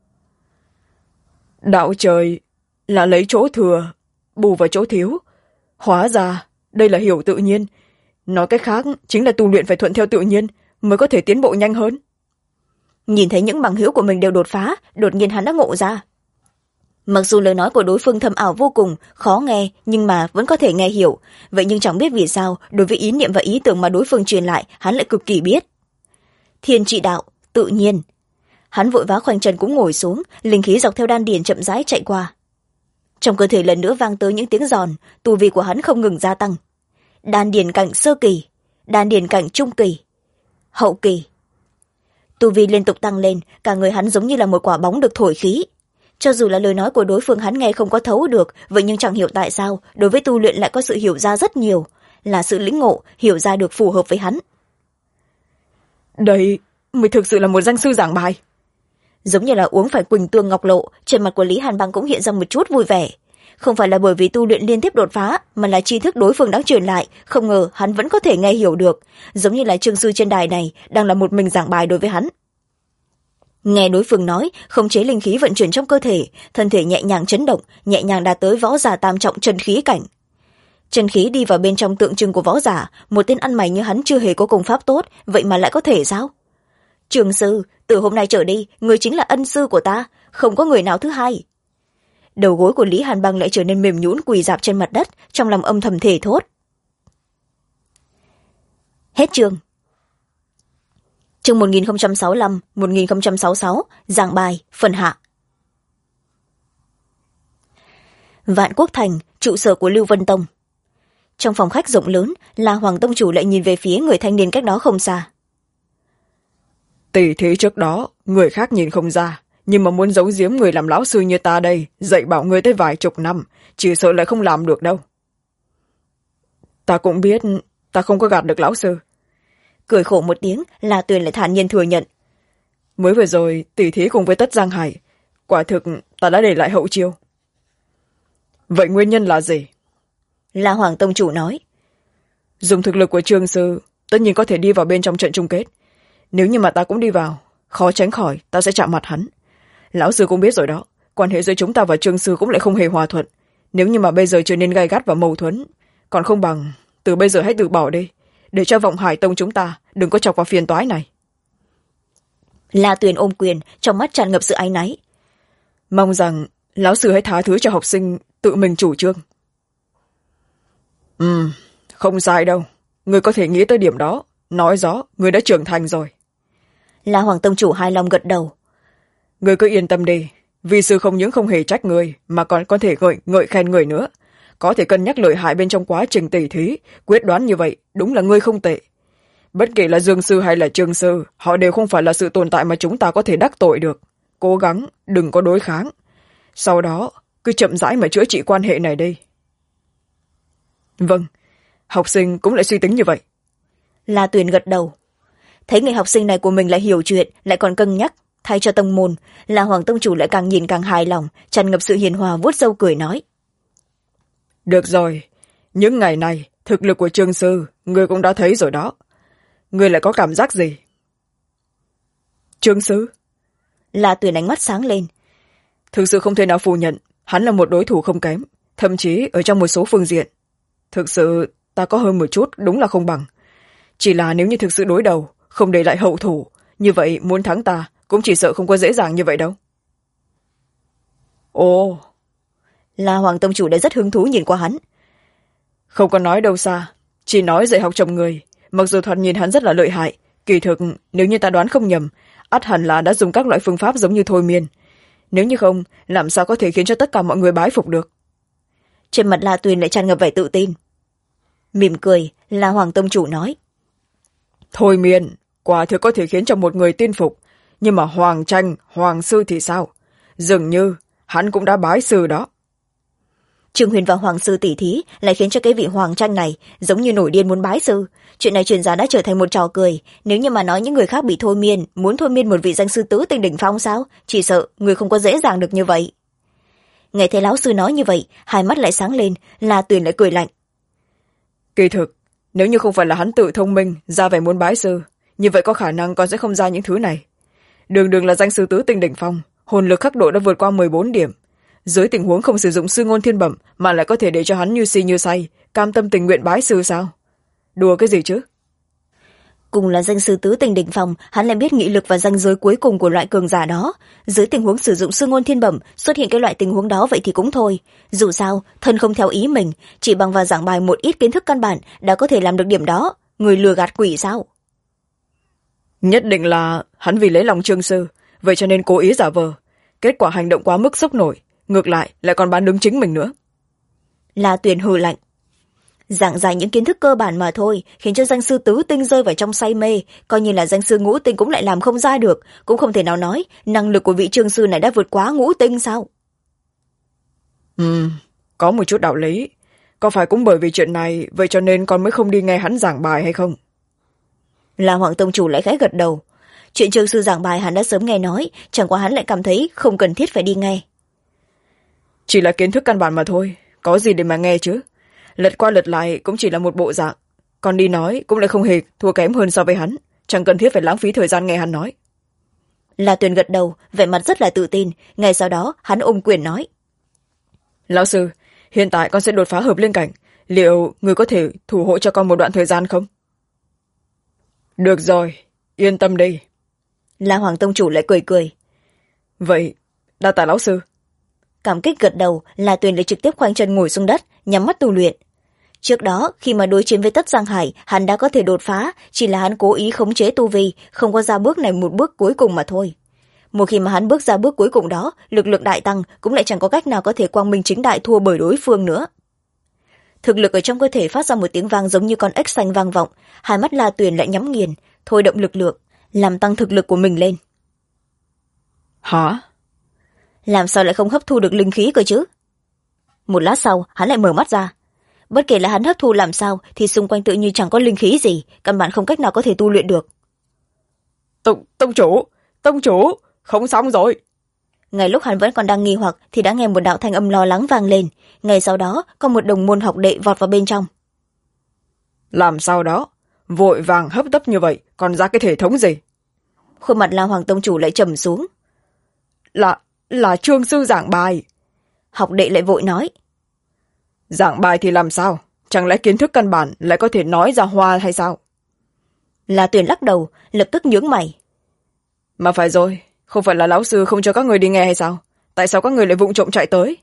B: Đạo trời là lấy chỗ thừa bù vào chỗ thiếu, hóa ra đây là hiểu tự nhiên, nói cách khác chính là tu luyện phải thuận theo tự nhiên mới có thể tiến bộ nhanh hơn.
A: Nhìn thấy những bằng hữu của mình đều đột phá, đột nhiên hắn đã ngộ ra. Mặc dù lời nói của đối phương thâm ảo vô cùng, khó nghe, nhưng mà vẫn có thể nghe hiểu, vậy nhưng chẳng biết vì sao, đối với ý niệm và ý tưởng mà đối phương truyền lại, hắn lại cực kỳ biết. Thiên trị đạo, tự nhiên. Hắn vội vã khoanh chân cũng ngồi xuống, linh khí dọc theo đan điền chậm rãi chạy qua. Trong cơ thể lần nữa vang tới những tiếng giòn, tu vi của hắn không ngừng gia tăng. Đan điền cảnh sơ kỳ, đan điền cảnh trung kỳ, hậu kỳ. Tu vi liên tục tăng lên, cả người hắn giống như là một quả bóng được thổi khí. Cho dù là lời nói của đối phương hắn nghe không có thấu được, vậy nhưng chẳng hiểu tại sao, đối với tu luyện lại có sự hiểu ra rất nhiều, là sự lĩnh ngộ, hiểu ra được phù hợp với hắn.
B: Đây mới thực sự là một danh sư giảng bài.
A: Giống như là uống phải quỳnh tương ngọc lộ, trên mặt của Lý Hàn Băng cũng hiện ra một chút vui vẻ. không phải là bởi vì tu luyện liên tiếp đột phá, mà là tri thức đối phương đã truyền lại, không ngờ hắn vẫn có thể nghe hiểu được, giống như là trương sư trên đài này đang là một mình giảng bài đối với hắn. Nghe đối phương nói, khống chế linh khí vận chuyển trong cơ thể, thân thể nhẹ nhàng chấn động, nhẹ nhàng đạt tới võ giả tam trọng chân khí cảnh. Chân khí đi vào bên trong tượng trưng của võ giả, một tên ăn mày như hắn chưa hề có công pháp tốt, vậy mà lại có thể sao? Trường sư, từ hôm nay trở đi, người chính là ân sư của ta, không có người nào thứ hai. Đầu gối của Lý Hàn Băng lại trở nên mềm nhũn, quỳ rạp trên mặt đất, trong lòng âm thầm thề thốt. Hết chương. Chương 1065-1066, giảng bài, phần hạ. Vạn Quốc Thành, trụ sở của Lưu Vân Tông. Trong phòng khách rộng lớn, La Hoàng tông chủ lại nhìn về phía người thanh niên cách đó không xa.
B: Tỷ thí trước đó, người khác nhìn không ra, nhưng mà muốn giấu giếm người làm lão sư như ta đây, dạy bảo người tới vài chục năm, chỉ sợ lại không làm được đâu. Ta cũng biết, ta không có gạt được lão sư.
A: Cười khổ một tiếng, La Tuyền lại thản nhiên thừa nhận.
B: Mới vừa rồi, tỷ thí cùng với Tất Giang Hải, quả thực ta đã để lại hậu chiêu. Vậy nguyên nhân là gì?
A: La Hoàng tông chủ nói.
B: Dùng thực lực của Trương sư, tất nhiên có thể đi vào bên trong trận chung kết. Nếu như mà ta cũng đi vào, khó tránh khỏi ta sẽ chạm mặt hắn. Lão sư cũng biết rồi đó, quan hệ giữa chúng ta và Trương sư cũng lại không hề hòa thuận. Nếu như mà bây giờ trở nên gay gắt và mâu thuẫn, còn không bằng từ bây giờ hãy từ bỏ đi, để cho Vọng Hải tông chúng ta đừng có chọc vào phiền toái này.
A: La Tuyền ôm quyền, trong mắt tràn ngập sự áy náy.
B: Mong rằng lão sư hãy tha thứ cho học sinh tự mình chủ trương. Không sai đâu, người có thể nghĩ tới điểm đó, nói rõ người đã trưởng thành rồi.
A: La Hoàng tông chủ hài lòng gật đầu.
B: Người cứ yên tâm đi, vì sư không những không hề trách người, mà còn có thể ngợi khen người nữa. Có thể cân nhắc lợi hại bên trong quá trình tỉ thí, quyết đoán như vậy đúng là ngươi không tệ. Bất kể là Dương sư hay là Trương sư, họ đều không phải là sự tồn tại mà chúng ta có thể đắc tội được. Cố gắng đừng có đối kháng, sau đó cứ chậm rãi mà chữa trị quan hệ này đi. Vâng, học sinh cũng lại suy tính như vậy.
A: La Tuyền gật đầu. Thấy người học sinh này của mình lại hiểu chuyện, lại còn cân nhắc thay cho tông môn, La Hoàng tông chủ lại càng nhìn càng hài lòng, tràn ngập sự hiền hòa, vuốt râu cười nói.
B: Được rồi, những ngày này thực lực của Trương sư người cũng đã thấy rồi đó. Người lại có cảm giác gì? Trương sư?
A: La Tuyền ánh mắt sáng lên.
B: Thực sự không thể nào phủ nhận, hắn là một đối thủ không kém, thậm chí ở trong một số phương diện. Thực sự ta có hơn một chút đúng là không bằng. Chỉ là nếu như thực sự đối đầu, không để lại hậu thủ, như vậy muốn thắng ta cũng chỉ sợ không có dễ dàng như vậy đâu. Ồ!
A: La Hoàng tông chủ đã rất hứng thú nhìn qua hắn.
B: Không có nói đâu xa, chỉ nói dạy học chồng người. Mặc dù thoạt nhìn hắn rất là lợi hại, kỳ thực nếu như ta đoán không nhầm, ắt hẳn là đã dùng các loại phương pháp giống như thôi miên. Nếu như không, làm sao có thể khiến cho tất cả mọi người bái phục được?
A: Trên mặt La Tuyền lại tràn ngập vẻ tự tin. Mỉm cười, La Hoàng tông chủ nói.
B: Thôi miên, quả thực có thể khiến cho một người tin phục, nhưng mà Hoàng Tranh, Hoàng sư thì sao? Dường như hắn cũng đã bái sư đó.
A: Trương Huyền và Hoàng sư tỷ thí lại khiến cho cái vị Hoàng Tranh này giống như nổi điên muốn bái sư. Chuyện này truyền ra đã trở thành một trò cười. Nếu như mà nói những người khác bị thôi miên, muốn thôi miên một vị danh sư tứ tinh đỉnh phong sao? Chỉ sợ người không có dễ dàng được như vậy. Nghe thấy lão sư nói như vậy, hai mắt lại sáng lên, La Tuyền lại cười lạnh.
B: Kỳ thực, nếu như không phải là hắn tự thông minh ra vẻ muốn bái sư, như vậy có khả năng con sẽ không ra những thứ này. Đường đường là danh sư tứ tinh đỉnh phong, hồn lực khắc độ đã vượt qua 14 điểm. Dưới tình huống không sử dụng sư ngôn thiên bẩm mà lại có thể để cho hắn như si như say, cam tâm tình nguyện bái sư sao? Đùa cái gì chứ?
A: Cùng là danh sư tứ tinh đỉnh phong, hắn lại biết nghị lực và ranh giới cuối cùng của loại cường giả đó. Dưới tình huống sử dụng sư ngôn thiên bẩm xuất hiện cái loại tình huống đó vậy thì cũng thôi. Dù sao, thân không theo ý mình, chỉ bằng vào giảng bài một ít kiến thức căn bản đã có thể làm được điểm đó. Người lừa gạt quỷ sao?
B: Nhất định là hắn vì lấy lòng Trương sư, vậy cho nên cố ý giả vờ. Kết quả hành động quá mức sốc nổi, ngược lại còn bán đứng chính mình nữa.
A: La Tuyền hừ lạnh. Giảng giải những kiến thức cơ bản mà thôi, khiến cho danh sư tứ tinh rơi vào trong say mê, coi như là danh sư ngũ tinh cũng lại làm không ra được, cũng không thể nào nói năng lực của vị Trương sư này đã vượt quá ngũ tinh sao?
B: Có một chút đạo lý. Có phải cũng bởi vì chuyện này, vậy cho nên con mới không đi nghe hắn giảng bài hay không?
A: La Hoàng tông chủ lại khẽ gật đầu. Chuyện Trương sư giảng bài hắn đã sớm nghe nói, chẳng qua hắn lại cảm thấy không cần thiết phải đi nghe.
B: Chỉ là kiến thức căn bản mà thôi, có gì để mà nghe chứ. Lật qua lật lại cũng chỉ là một bộ dạng, còn đi nói cũng lại không hề thua kém hơn so với hắn, chẳng cần thiết phải lãng phí thời gian nghe hắn nói.
A: La Tuyền gật đầu, vẻ mặt rất là tự tin. Ngay sau đó hắn ôm quyền nói:
B: Lão sư, hiện tại con sẽ đột phá hợp linh cảnh, liệu người có thể thủ hộ cho con một đoạn thời gian không? Được rồi, yên tâm đi.
A: La Hoàng tông chủ lại cười cười.
B: Vậy đa tạ lão sư.
A: Cảm kích gật đầu, La Tuyền lại trực tiếp khoanh chân ngồi xuống đất, nhắm mắt tu luyện. Trước đó khi mà đối chiến với Tất Giang Hải, hắn đã có thể đột phá, chỉ là hắn cố ý khống chế tu vi, không có ra bước này một bước cuối cùng mà thôi. Một khi mà hắn bước ra bước cuối cùng đó, lực lượng đại tăng, cũng lại chẳng có cách nào có thể quang minh chính đại thua bởi đối phương nữa. Thực lực ở trong cơ thể phát ra một tiếng vang giống như con ếch xanh vang vọng, hai mắt La Tuyền lại nhắm nghiền, thôi động lực lượng, làm tăng thực lực của mình lên.
B: Hả?
A: Làm sao lại không hấp thu được linh khí cơ chứ? Một lát sau hắn lại mở mắt ra. Bất kể là hắn hấp thu làm sao thì xung quanh tự như chẳng có linh khí gì, căn bản không cách nào có thể tu luyện được.
B: Tông chủ, không xong rồi.
A: Ngay lúc hắn vẫn còn đang nghi hoặc thì đã nghe một đạo thanh âm lo lắng vang lên. Ngay sau đó có một đồng môn học đệ vọt vào bên trong.
B: Làm sao đó? Vội vàng hấp tấp như vậy, còn ra cái thể thống gì?
A: Khuôn mặt La Hoàng tông chủ lại trầm xuống.
B: Là Trương sư giảng bài.
A: Học đệ lại vội nói.
B: Giảng bài thì làm sao? Chẳng lẽ kiến thức căn bản lại có thể nói ra hoa hay sao?
A: La Tuyền lắc đầu, lập tức nhướng mày.
B: Mà phải rồi, không phải là lão sư không cho các người đi nghe hay sao? Tại sao các người lại vụng trộm chạy tới?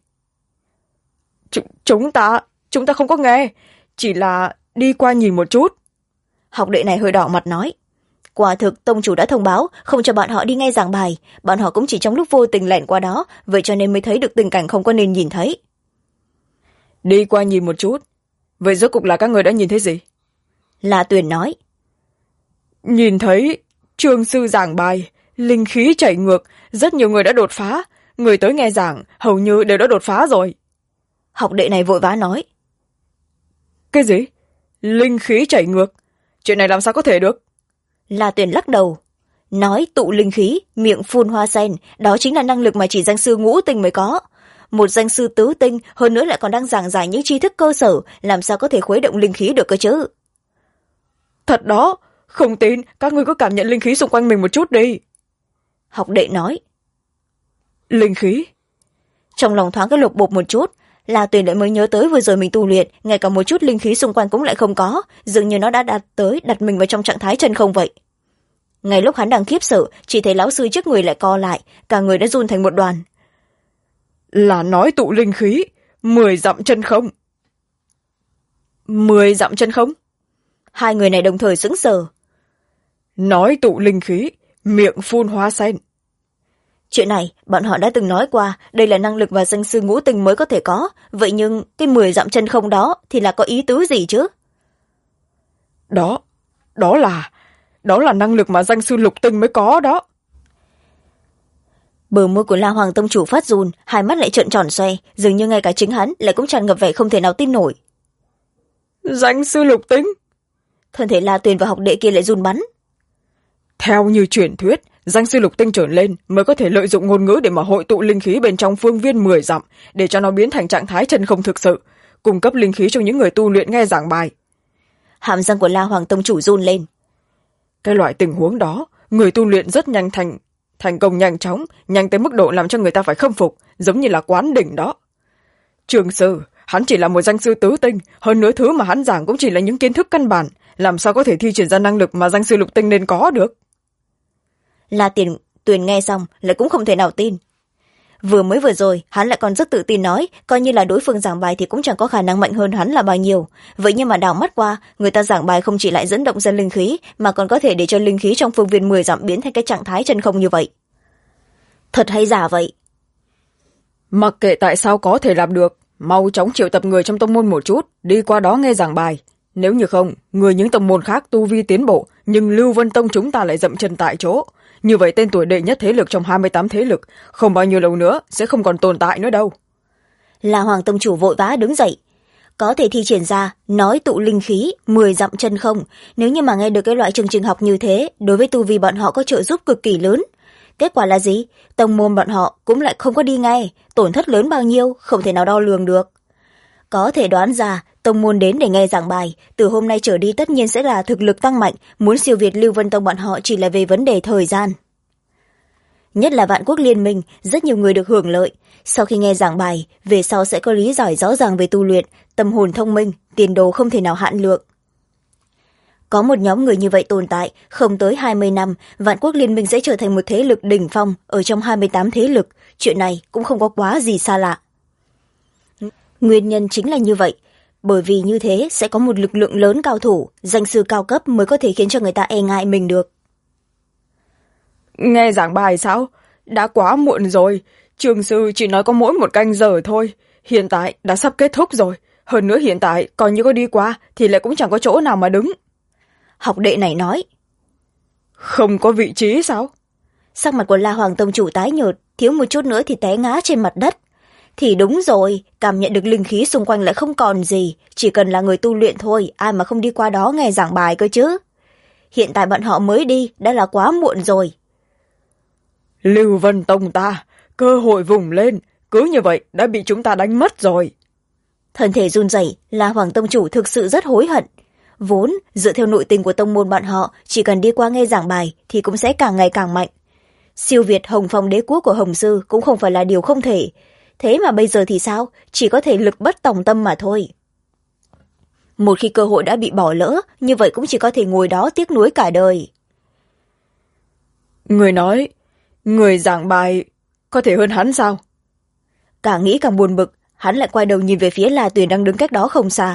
B: Chúng ta không có nghe, chỉ là đi qua nhìn một chút.
A: Học đệ này hơi đỏ mặt nói. Quả thực tông chủ đã thông báo không cho bọn họ đi nghe giảng bài, bọn họ cũng chỉ trong lúc vô tình lẻn qua đó, vậy cho nên mới thấy được tình cảnh không có nên nhìn thấy.
B: Đi qua nhìn một chút, vậy rốt cục là các người đã nhìn thấy gì?
A: La Tuyền nói.
B: Nhìn thấy Trương sư giảng bài, linh khí chảy ngược, rất nhiều người đã đột phá, người tới nghe giảng hầu như đều đã đột phá rồi.
A: Học đệ này vội vã nói.
B: Cái gì? Linh khí chảy ngược? Chuyện này làm sao có thể được?
A: La Tuyền lắc đầu. Nói tụ linh khí, miệng phun hoa sen, đó chính là năng lực mà chỉ danh sư ngũ tinh mới có. Một danh sư tứ tinh, hơn nữa lại còn đang giảng giải những tri thức cơ sở, làm sao có thể khuấy động linh khí được cơ chứ?
B: Thật đó, không tin, các ngươi có cảm nhận linh khí xung quanh mình một chút đi.
A: Học đệ nói.
B: Linh khí?
A: Trong lòng thoáng cái lục bộp một chút, La Tuyền lại mới nhớ tới vừa rồi mình tu luyện, ngay cả một chút linh khí xung quanh cũng lại không có, dường như nó đã đặt mình vào trong trạng thái chân không vậy. Ngay lúc hắn đang khiếp sợ, chỉ thấy lão sư trước người lại co lại, cả người đã run thành một đoàn.
B: Là nói tụ linh khí, 10 dặm chân không. 10 dặm chân không?
A: Hai người này đồng thời sững sờ.
B: Nói tụ linh khí, miệng phun hoa sen.
A: Chuyện này bọn họ đã từng nói qua, đây là năng lực mà danh sư ngũ tinh mới có thể có, vậy nhưng cái 10 dặm chân không đó thì là có ý tứ gì chứ?
B: Đó là năng lực mà danh sư lục tinh mới có đó.
A: Bờ môi của La Hoàng tông chủ phát run, hai mắt lại trợn tròn xoe, dường như ngay cả chính hắn lại cũng tràn ngập vẻ không thể nào tin nổi.
B: Danh sư lục tinh?
A: Thân thể La Tuyền và học đệ kia lại run bắn.
B: Theo như truyền thuyết, danh sư lục tinh trở lên mới có thể lợi dụng ngôn ngữ để mà hội tụ linh khí bên trong phương viên 10 dặm, để cho nó biến thành trạng thái chân không thực sự, cung cấp linh khí cho những người tu luyện nghe giảng bài.
A: Hàm răng của La Hoàng tông chủ run lên.
B: Cái loại tình huống đó, người tu luyện rất nhanh thành công nhanh chóng, nhanh tới mức độ làm cho người ta phải khâm phục, giống như là quán đỉnh đó. Trường sư, hắn chỉ là một danh sư tứ tinh, hơn nữa thứ mà hắn giảng cũng chỉ là những kiến thức căn bản, làm sao có thể thi triển ra năng lực mà danh sư lục tinh nên có được.
A: La Tuyền nghe xong lại cũng không thể nào tin. Vừa rồi hắn lại còn rất tự tin nói, coi như là đối phương giảng bài thì cũng chẳng có khả năng mạnh hơn hắn là bao nhiêu. Vậy nhưng mà đảo mắt qua, người ta giảng bài không chỉ lại dẫn động ra linh khí, mà còn có thể để cho linh khí trong phương viên 10 dặm biến thành cái trạng thái chân không như vậy. Thật hay giả vậy?
B: Mặc kệ tại sao có thể làm được, mau chóng triệu tập người trong tông môn một chút, đi qua đó nghe giảng bài. Nếu như không, người những tông môn khác tu vi tiến bộ, nhưng Lưu Vân Tông chúng ta lại dậm chân tại chỗ. Như vậy tên tuổi đệ nhất thế lực trong 28 thế lực, không bao nhiêu lâu nữa sẽ không còn tồn tại nữa đâu.
A: La Hoàng tông chủ vội vã đứng dậy. Có thể thi triển ra, nói tụ linh khí, 10 dặm chân không. Nếu như mà nghe được cái loại chương trình học như thế, đối với tu vi bọn họ có trợ giúp cực kỳ lớn. Kết quả là gì? Tông môn bọn họ cũng lại không có đi ngay, tổn thất lớn bao nhiêu, không thể nào đo lường được. Có thể đoán ra, tông môn đến để nghe giảng bài, từ hôm nay trở đi tất nhiên sẽ là thực lực tăng mạnh, muốn siêu việt Lưu Vân Tông bọn họ chỉ là về vấn đề thời gian. Nhất là Vạn Quốc Liên Minh, rất nhiều người được hưởng lợi. Sau khi nghe giảng bài, về sau sẽ có lý giải rõ ràng về tu luyện, tâm hồn thông minh, tiền đồ không thể nào hạn lượng. Có một nhóm người như vậy tồn tại, không tới 20 năm, Vạn Quốc Liên Minh sẽ trở thành một thế lực đỉnh phong ở trong 28 thế lực. Chuyện này cũng không có quá gì xa lạ. Nguyên nhân chính là như vậy, bởi vì như thế sẽ có một lực lượng lớn cao thủ, danh sư cao cấp mới có thể khiến cho người ta e ngại mình được.
B: Nghe giảng bài sao? Đã quá muộn rồi. Trường sư chỉ nói có mỗi 1 canh giờ thôi. Hiện tại đã sắp kết thúc rồi. Hơn nữa hiện tại coi như có đi qua thì lại cũng chẳng có chỗ nào mà đứng.
A: Học đệ này nói.
B: Không có vị trí sao?
A: Sắc mặt của La Hoàng Tông chủ tái nhợt, thiếu một chút nữa thì té ngã trên mặt đất. Thì đúng rồi, cảm nhận được linh khí xung quanh lại không còn gì, chỉ cần là người tu luyện thôi, ai mà không đi qua đó nghe giảng bài cơ chứ. Hiện tại bọn họ mới đi, đã là quá muộn rồi.
B: Lưu Vân Tông ta, cơ hội vùng lên, cứ như vậy đã bị chúng ta đánh mất rồi.
A: Thân thể run rẩy, La Hoàng Tông chủ thực sự rất hối hận. Vốn, dựa theo nội tình của tông môn bọn họ, chỉ cần đi qua nghe giảng bài thì cũng sẽ càng ngày càng mạnh. Siêu việt Hồng Phong đế quốc của Hồng Sư cũng không phải là điều không thể. Thế mà bây giờ thì sao? Chỉ có thể lực bất tòng tâm mà thôi. Một khi cơ hội đã bị bỏ lỡ, như vậy cũng chỉ có thể ngồi đó tiếc nuối cả đời.
B: Người nói, người giảng bài có thể hơn hắn sao?
A: Càng nghĩ càng buồn bực, hắn lại quay đầu nhìn về phía La Tuyền đang đứng cách đó không xa.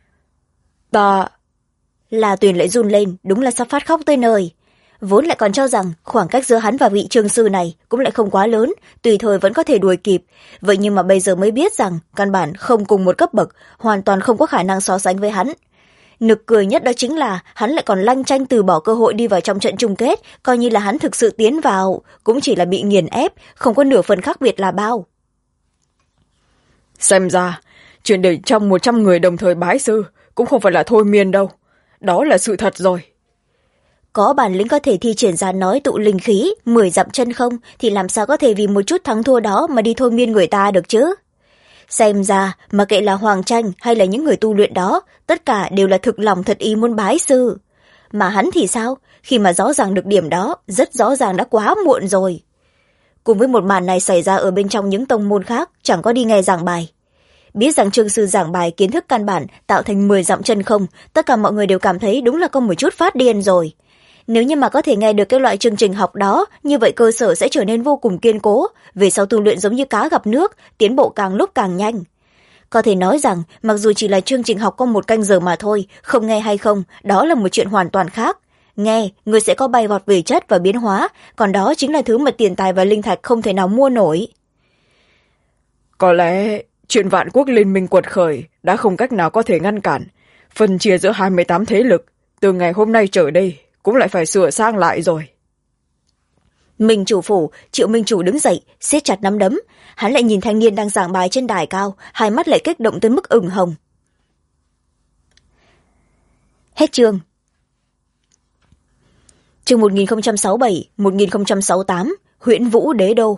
A: La Tuyền lại run lên, đúng là sắp phát khóc tới nơi. Vốn lại còn cho rằng khoảng cách giữa hắn và vị trường sư này cũng lại không quá lớn, tùy thời vẫn có thể đuổi kịp. Vậy nhưng mà bây giờ mới biết rằng căn bản không cùng một cấp bậc, hoàn toàn không có khả năng so sánh với hắn. Nực cười nhất đó chính là hắn lại còn lanh chanh từ bỏ cơ hội đi vào trong trận chung kết, coi như là hắn thực sự tiến vào, cũng chỉ là bị nghiền ép, không có nửa phần khác biệt là bao.
B: Xem ra, chuyện để trong 100 người đồng thời bái sư cũng không phải là thôi miên đâu. Đó là sự thật rồi.
A: Có bản lĩnh có thể thi triển ra nói tụ linh khí, 10 dặm chân không, thì làm sao có thể vì một chút thắng thua đó mà đi thôi miên người ta được chứ? Xem ra, mà kệ là Hoàng Tranh hay là những người tu luyện đó, tất cả đều là thực lòng thật ý muốn bái sư. Mà hắn thì sao? Khi mà rõ ràng được điểm đó, rất rõ ràng đã quá muộn rồi. Cùng với một màn này xảy ra ở bên trong những tông môn khác, chẳng có đi nghe giảng bài. Biết rằng chương sư giảng bài kiến thức căn bản tạo thành 10 dặm chân không, tất cả mọi người đều cảm thấy đúng là có một chút phát điên rồi. Nếu như mà có thể nghe được cái loại chương trình học đó, như vậy cơ sở sẽ trở nên vô cùng kiên cố, về sau tu luyện giống như cá gặp nước, tiến bộ càng lúc càng nhanh. Có thể nói rằng, mặc dù chỉ là chương trình học có 1 canh giờ mà thôi, không nghe hay không, đó là một chuyện hoàn toàn khác. Nghe, người sẽ có bay vọt về chất và biến hóa, còn đó chính là thứ mà tiền tài và linh thạch không thể nào mua nổi.
B: Có lẽ, chuyện Vạn Quốc Liên Minh quật khởi đã không cách nào có thể ngăn cản. Phân chia giữa 28 thế lực, từ ngày hôm nay trở đi, cũng lại phải sửa sang lại rồi.
A: Minh chủ phủ, Triệu Minh chủ đứng dậy, siết chặt nắm đấm. Hắn lại nhìn thanh niên đang giảng bài trên đài cao, hai mắt lại kích động tới mức ửng hồng. Hết chương. Chương 1067-1068, Huyễn Vũ Đế Đô.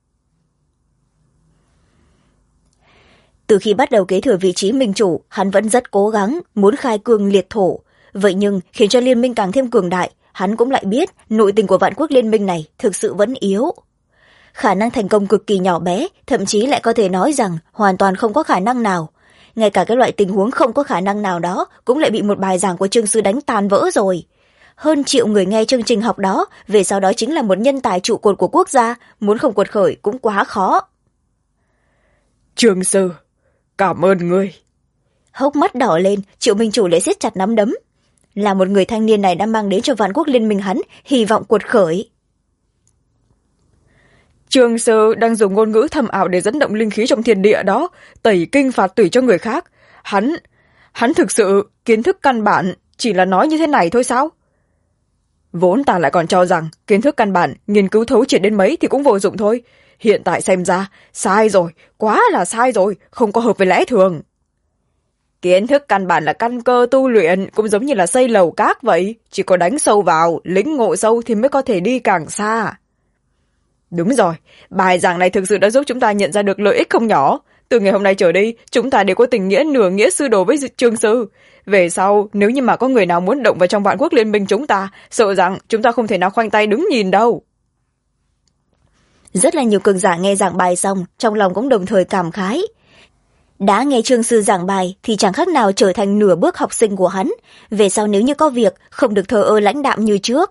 A: Từ khi bắt đầu kế thừa vị trí minh chủ, hắn vẫn rất cố gắng, muốn khai cương liệt thổ. Vậy nhưng, khiến cho liên minh càng thêm cường đại, hắn cũng lại biết nội tình của Vạn Quốc Liên Minh này thực sự vẫn yếu. Khả năng thành công cực kỳ nhỏ bé, thậm chí lại có thể nói rằng hoàn toàn không có khả năng nào. Ngay cả cái loại tình huống không có khả năng nào đó cũng lại bị một bài giảng của chương sư đánh tan vỡ rồi. Hơn 1 triệu người nghe chương trình học đó, về sau đó chính là một nhân tài trụ cột của quốc gia, muốn không quật khởi cũng quá khó.
B: Chương sư, cảm ơn ngươi.
A: Hốc mắt đỏ lên, Triệu Minh chủ lại siết chặt nắm đấm. Là một người thanh niên này đã mang đến cho Vạn Quốc Liên Minh hắn hy vọng quật khởi.
B: Chương sư đang dùng ngôn ngữ thâm ảo để dẫn động linh khí trong thiên địa đó, tẩy kinh phạt tủy cho người khác. Hắn thực sự kiến thức căn bản chỉ là nói như thế này thôi sao? Vốn ta lại còn cho rằng kiến thức căn bản nghiên cứu thấu triệt đến mấy thì cũng vô dụng thôi. Hiện tại xem ra, sai rồi, quá là sai rồi, không có hợp với lẽ thường. Kiến thức căn bản là căn cơ tu luyện, cũng giống như là xây lầu cát vậy. Chỉ có đánh sâu vào, lĩnh ngộ sâu thì mới có thể đi càng xa. Đúng rồi, bài giảng này thực sự đã giúp chúng ta nhận ra được lợi ích không nhỏ. Từ ngày hôm nay trở đi, chúng ta đều có tình nghĩa nửa nghĩa sư đồ với Trương sư. Về sau, nếu như mà có người nào muốn động vào trong Vạn Quốc Liên minh chúng ta, sợ rằng chúng ta không thể nào khoanh tay đứng nhìn đâu.
A: Rất là nhiều cường giả nghe giảng bài xong, trong lòng cũng đồng thời cảm khái. Đã nghe Trương sư giảng bài thì chẳng khác nào trở thành nửa bước học sinh của hắn. Về sau nếu như có việc, không được thờ ơ lãnh đạm như trước.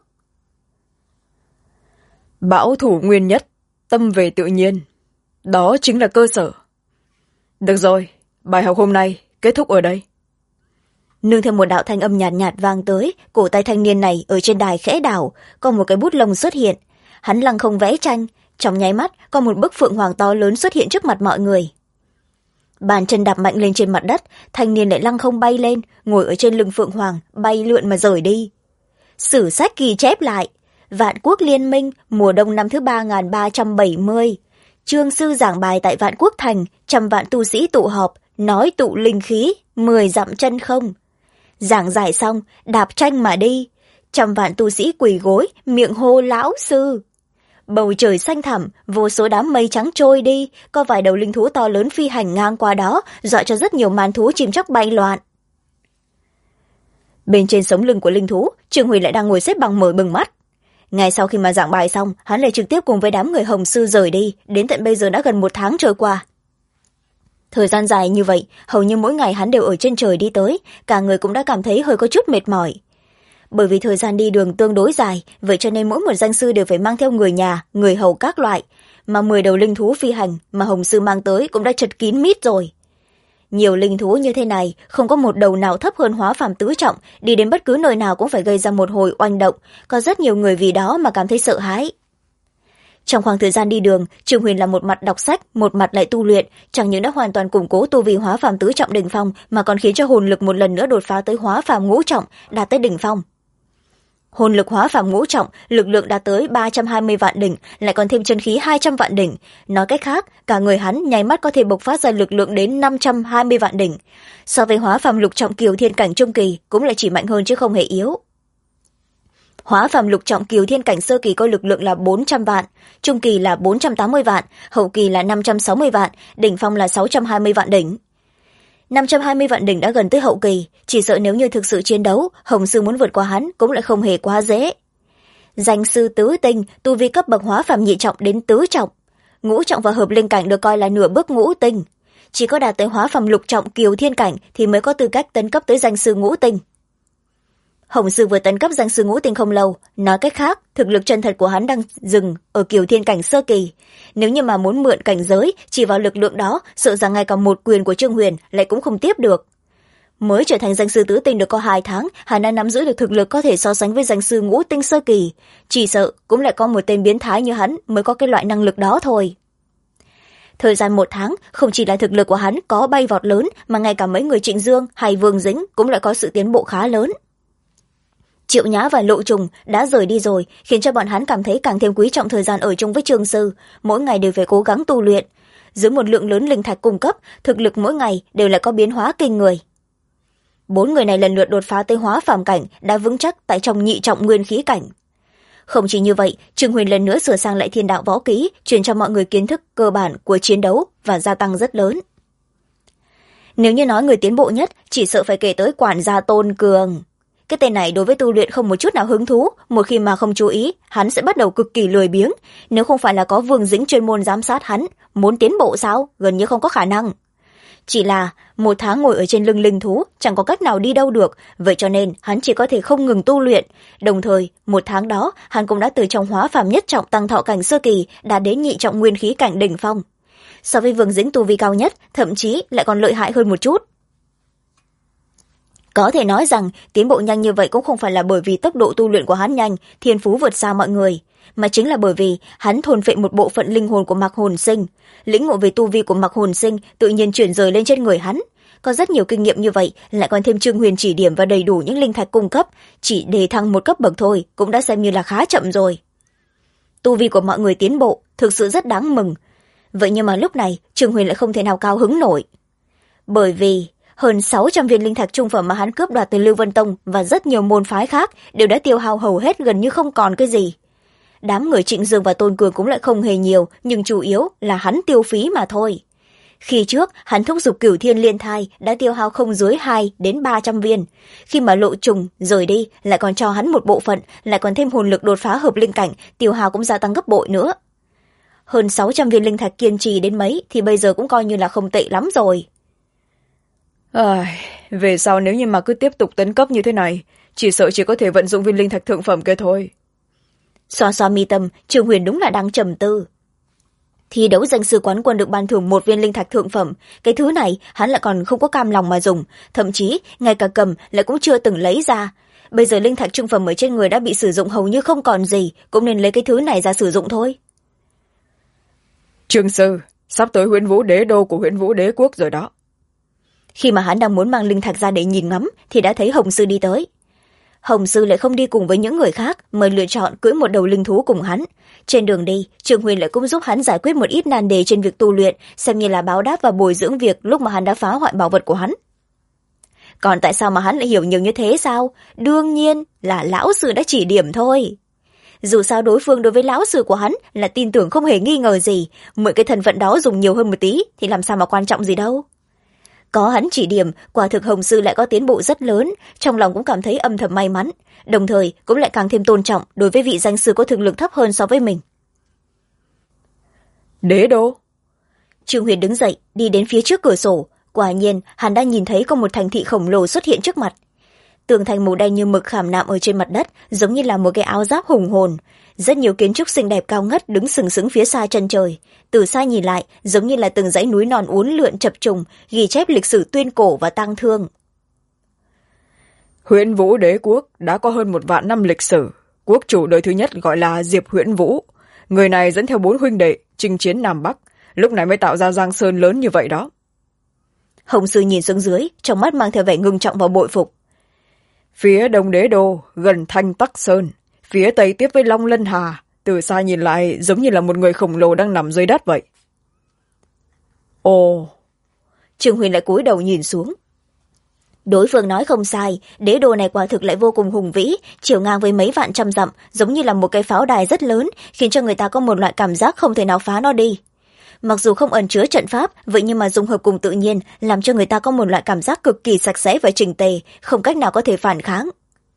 B: Bảo thủ nguyên nhất, tâm về tự nhiên. Đó chính là cơ sở. Được rồi, bài học hôm nay kết thúc ở đây.
A: Nương theo một đạo thanh âm nhạt nhạt vang tới, cổ tay thanh niên này ở trên đài khẽ đảo, có một cái bút lông xuất hiện. Hắn lăng không vẽ tranh, trong nháy mắt có một bức phượng hoàng to lớn xuất hiện trước mặt mọi người. Bàn chân đạp mạnh lên trên mặt đất, thanh niên lại lăng không bay lên, ngồi ở trên lưng phượng hoàng, bay lượn mà rời đi. Sử sách ghi chép lại, Vạn Quốc Liên minh, mùa đông năm thứ 3370. Trương sư giảng bài tại Vạn Quốc Thành, 100 vạn tu sĩ tụ họp, nói tụ linh khí, 10 dặm chân không. Giảng giải xong, đạp tranh mà đi, 100 vạn tu sĩ quỳ gối, miệng hô lão sư. Bầu trời xanh thẳm, vô số đám mây trắng trôi đi, có vài đầu linh thú to lớn phi hành ngang qua đó, dọa cho rất nhiều man thú chim chóc bay loạn. Bên trên sống lưng của linh thú, Trương Huy lại đang ngồi xếp bằng mở bừng mắt. Ngay sau khi mà giảng bài xong, hắn lại trực tiếp cùng với đám người Hồng sư rời đi, đến tận bây giờ đã gần 1 tháng trôi qua. Thời gian dài như vậy, hầu như mỗi ngày hắn đều ở trên trời đi tới, cả người cũng đã cảm thấy hơi có chút mệt mỏi. Bởi vì thời gian đi đường tương đối dài, vậy cho nên mỗi một danh sư đều phải mang theo người nhà, người hầu các loại, mà 10 đầu linh thú phi hành mà Hồng sư mang tới cũng đã chật kín mít rồi. Nhiều linh thú như thế này, không có một đầu nào thấp hơn hóa phàm tứ trọng, đi đến bất cứ nơi nào cũng phải gây ra một hồi oanh động, có rất nhiều người vì đó mà cảm thấy sợ hãi. Trong khoảng thời gian đi đường, Trương Huyền là một mặt đọc sách, một mặt lại tu luyện, chẳng những đã hoàn toàn củng cố tu vi hóa phàm tứ trọng đỉnh phong, mà còn khiến cho hồn lực một lần nữa đột phá tới hóa phàm ngũ trọng, đạt tới đỉnh phong. Hồn lực hóa phàm ngũ trọng, lực lượng đạt tới 320 vạn đỉnh, lại còn thêm chân khí 200 vạn đỉnh. Nói cách khác, cả người hắn nháy mắt có thể bộc phát ra lực lượng đến 520 vạn đỉnh. So với hóa phàm lục trọng kiều thiên cảnh trung kỳ, cũng lại chỉ mạnh hơn chứ không hề yếu. Hóa phàm lục trọng kiều thiên cảnh sơ kỳ có lực lượng là 400 vạn, trung kỳ là 480 vạn, hậu kỳ là 560 vạn, đỉnh phong là 620 vạn đỉnh. 520 vạn đỉnh đã gần tới hậu kỳ, chỉ sợ nếu như thực sự chiến đấu, Hồng sư muốn vượt qua hắn cũng lại không hề quá dễ. Danh sư tứ tinh, tu vi cấp bậc hóa phàm nhị trọng đến tứ trọng. Ngũ trọng và hợp linh cảnh được coi là nửa bước ngũ tinh. Chỉ có đạt tới hóa phàm lục trọng kiều thiên cảnh thì mới có tư cách tấn cấp tới danh sư ngũ tinh. Hồng sư vừa tấn cấp danh sư ngũ tinh không lâu, nói cách khác, thực lực chân thật của hắn đang dừng ở kiều thiên cảnh sơ kỳ. Nếu như mà muốn mượn cảnh giới, chỉ vào lực lượng đó, sợ rằng ngay cả một quyền của Trương Huyền lại cũng không tiếp được. Mới trở thành danh sư tứ tinh được có 2 tháng, hắn đã nắm giữ được thực lực có thể so sánh với danh sư ngũ tinh sơ kỳ. Chỉ sợ cũng lại có một tên biến thái như hắn mới có cái loại năng lực đó thôi. Thời gian 1 tháng, không chỉ là thực lực của hắn có bay vọt lớn, mà ngay cả mấy người Trịnh Dương hay Vương Dĩnh cũng lại có sự tiến bộ khá lớn. Triệu Nhã và Lộ Trùng đã rời đi rồi, khiến cho bọn hắn cảm thấy càng thêm quý trọng thời gian ở chung với Trương sư, mỗi ngày đều phải cố gắng tu luyện. Dưới một lượng lớn linh thạch cung cấp, thực lực mỗi ngày đều lại có biến hóa kinh người. 4 người này lần lượt đột phá tới hóa phàm cảnh, đã vững chắc tại trong nhị trọng nguyên khí cảnh. Không chỉ như vậy, Trương Huyền lần nữa sửa sang lại thiên đạo võ kỹ, truyền cho mọi người kiến thức cơ bản của chiến đấu và gia tăng rất lớn. Nếu như nói người tiến bộ nhất, chỉ sợ phải kể tới quản gia Tôn Cường. Cái tên này đối với tu luyện không một chút nào hứng thú, một khi mà không chú ý, hắn sẽ bắt đầu cực kỳ lười biếng. Nếu không phải là có Vương Dĩnh chuyên môn giám sát hắn, muốn tiến bộ sao? Gần như không có khả năng. Chỉ là 1 tháng ngồi ở trên lưng linh thú, chẳng có cách nào đi đâu được, vậy cho nên hắn chỉ có thể không ngừng tu luyện. Đồng thời, 1 tháng đó, hắn cũng đã từ trong hóa phàm nhất trọng tăng thọ cảnh sơ kỳ, đã đến nhị trọng nguyên khí cảnh đỉnh phong. So với Vương Dĩnh tu vi cao nhất, thậm chí lại còn lợi hại hơn một chút. Có thể nói rằng tiến bộ nhanh như vậy cũng không phải là bởi vì tốc độ tu luyện của hắn nhanh, thiên phú vượt xa mọi người, mà chính là bởi vì hắn thôn phệ một bộ phận linh hồn của Mạc Hồn Sinh, lĩnh ngộ về tu vi của Mạc Hồn Sinh tự nhiên chuyển rời lên trên người hắn. Có rất nhiều kinh nghiệm như vậy, lại còn thêm Trương Huyền chỉ điểm và đầy đủ những linh thạch cung cấp, chỉ đề thăng một cấp bậc thôi cũng đã xem như là khá chậm rồi. Tu vi của mọi người tiến bộ thực sự rất đáng mừng. Vậy nhưng mà lúc này Trương Huyền lại không thể nào cao hứng nổi, bởi vì hơn 600 viên linh thạch trung phẩm mà hắn cướp đoạt từ Lưu Vân Tông và rất nhiều môn phái khác đều đã tiêu hao hầu hết, gần như không còn cái gì. đám người Trịnh Dương và Tôn Cường cũng lại không hề nhiều, nhưng chủ yếu là hắn tiêu phí mà thôi. Khi trước, hắn thúc giục Cửu Thiên Liên Thai đã tiêu hao không dưới 2 đến 300 viên. Khi mà Lộ Trùng rời đi, lại còn cho hắn một bộ phận, lại còn thêm hồn lực đột phá hợp linh cảnh, tiêu hao cũng gia tăng gấp bội nữa. Hơn 600 viên linh thạch kiên trì đến mấy thì bây giờ cũng coi như là không tệ lắm rồi.
B: Về sau nếu như mà cứ tiếp tục tấn cấp như thế này, chỉ sợ chỉ có thể vận dụng viên linh thạch thượng phẩm kia thôi.
A: Xoa xoa mi tâm, Trương Huyền đúng là đang trầm tư. Thi đấu danh sư quán quân được ban thưởng 1 viên linh thạch thượng phẩm, cái thứ này hắn lại còn không có cam lòng mà dùng, thậm chí ngay cả cầm lại cũng chưa từng lấy ra. Bây giờ linh thạch trung phẩm ở trên người đã bị sử dụng hầu như không còn gì, cũng nên lấy cái thứ này ra sử dụng thôi.
B: Trương sư, sắp tới Huyễn Vũ Đế đô của Huyễn Vũ Đế quốc rồi đó.
A: Khi mà hắn đang muốn mang linh thạch ra để nhìn ngắm thì đã thấy Hồng sư đi tới. Hồng sư lại không đi cùng với những người khác, mà lựa chọn cưỡi một đầu linh thú cùng hắn. Trên đường đi, Trương Huyền lại cũng giúp hắn giải quyết một ít nan đề trên việc tu luyện, xem như là báo đáp và bồi dưỡng việc lúc mà hắn đã phá hoại bảo vật của hắn. Còn tại sao mà hắn lại hiểu nhiều như thế sao? Đương nhiên là lão sư đã chỉ điểm thôi. Dù sao đối phương đối với lão sư của hắn là tin tưởng không hề nghi ngờ gì, mượn cái thân phận đó dùng nhiều hơn một tí thì làm sao mà quan trọng gì đâu. Có hắn chỉ điểm, quả thực Hồng sư lại có tiến bộ rất lớn, trong lòng cũng cảm thấy âm thầm may mắn, đồng thời cũng lại càng thêm tôn trọng đối với vị danh sư có thực lực thấp hơn so với mình.
B: Đế đô.
A: Trương Huyền đứng dậy, đi đến phía trước cửa sổ, quả nhiên hắn đã nhìn thấy có một thành thị khổng lồ xuất hiện trước mặt. Tường thành màu đen như mực khảm nạm ở trên mặt đất, giống như là một cái áo giáp hùng hồn. Rất nhiều kiến trúc xinh đẹp cao ngất đứng sừng sững phía xa chân trời. Từ xa nhìn lại, giống như là từng dãy núi non uốn lượn chập trùng, ghi chép lịch sử tuyên cổ và tang thương.
B: Huyễn Vũ Đế quốc đã có hơn 1 vạn năm lịch sử. Quốc chủ đời thứ nhất gọi là Diệp Huyễn Vũ. Người này dẫn theo 4 huynh đệ chinh chiến Nam Bắc, lúc này mới tạo ra Giang Sơn lớn như vậy đó.
A: Hồng sư nhìn xuống dưới, trong mắt mang theo vẻ ngưng trọng và bội phục.
B: Phía đông đế đô gần Thanh Tắc Sơn, phía tây tiếp với Long Lân Hà, từ xa nhìn lại giống như là một người khổng lồ đang nằm dưới đất vậy. Ồ.
A: Trương Huyền lại cúi đầu nhìn xuống. Đối phương nói không sai, đế đô này quả thực lại vô cùng hùng vĩ, chiều ngang với mấy vạn trăm dặm, giống như là một cái pháo đài rất lớn, khiến cho người ta có một loại cảm giác không thể nào phá nó đi. Mặc dù không ẩn chứa trận pháp, vậy nhưng mà dung hợp cùng tự nhiên, làm cho người ta có một loại cảm giác cực kỳ sạch sẽ và chỉnh tề, không cách nào có thể phản kháng.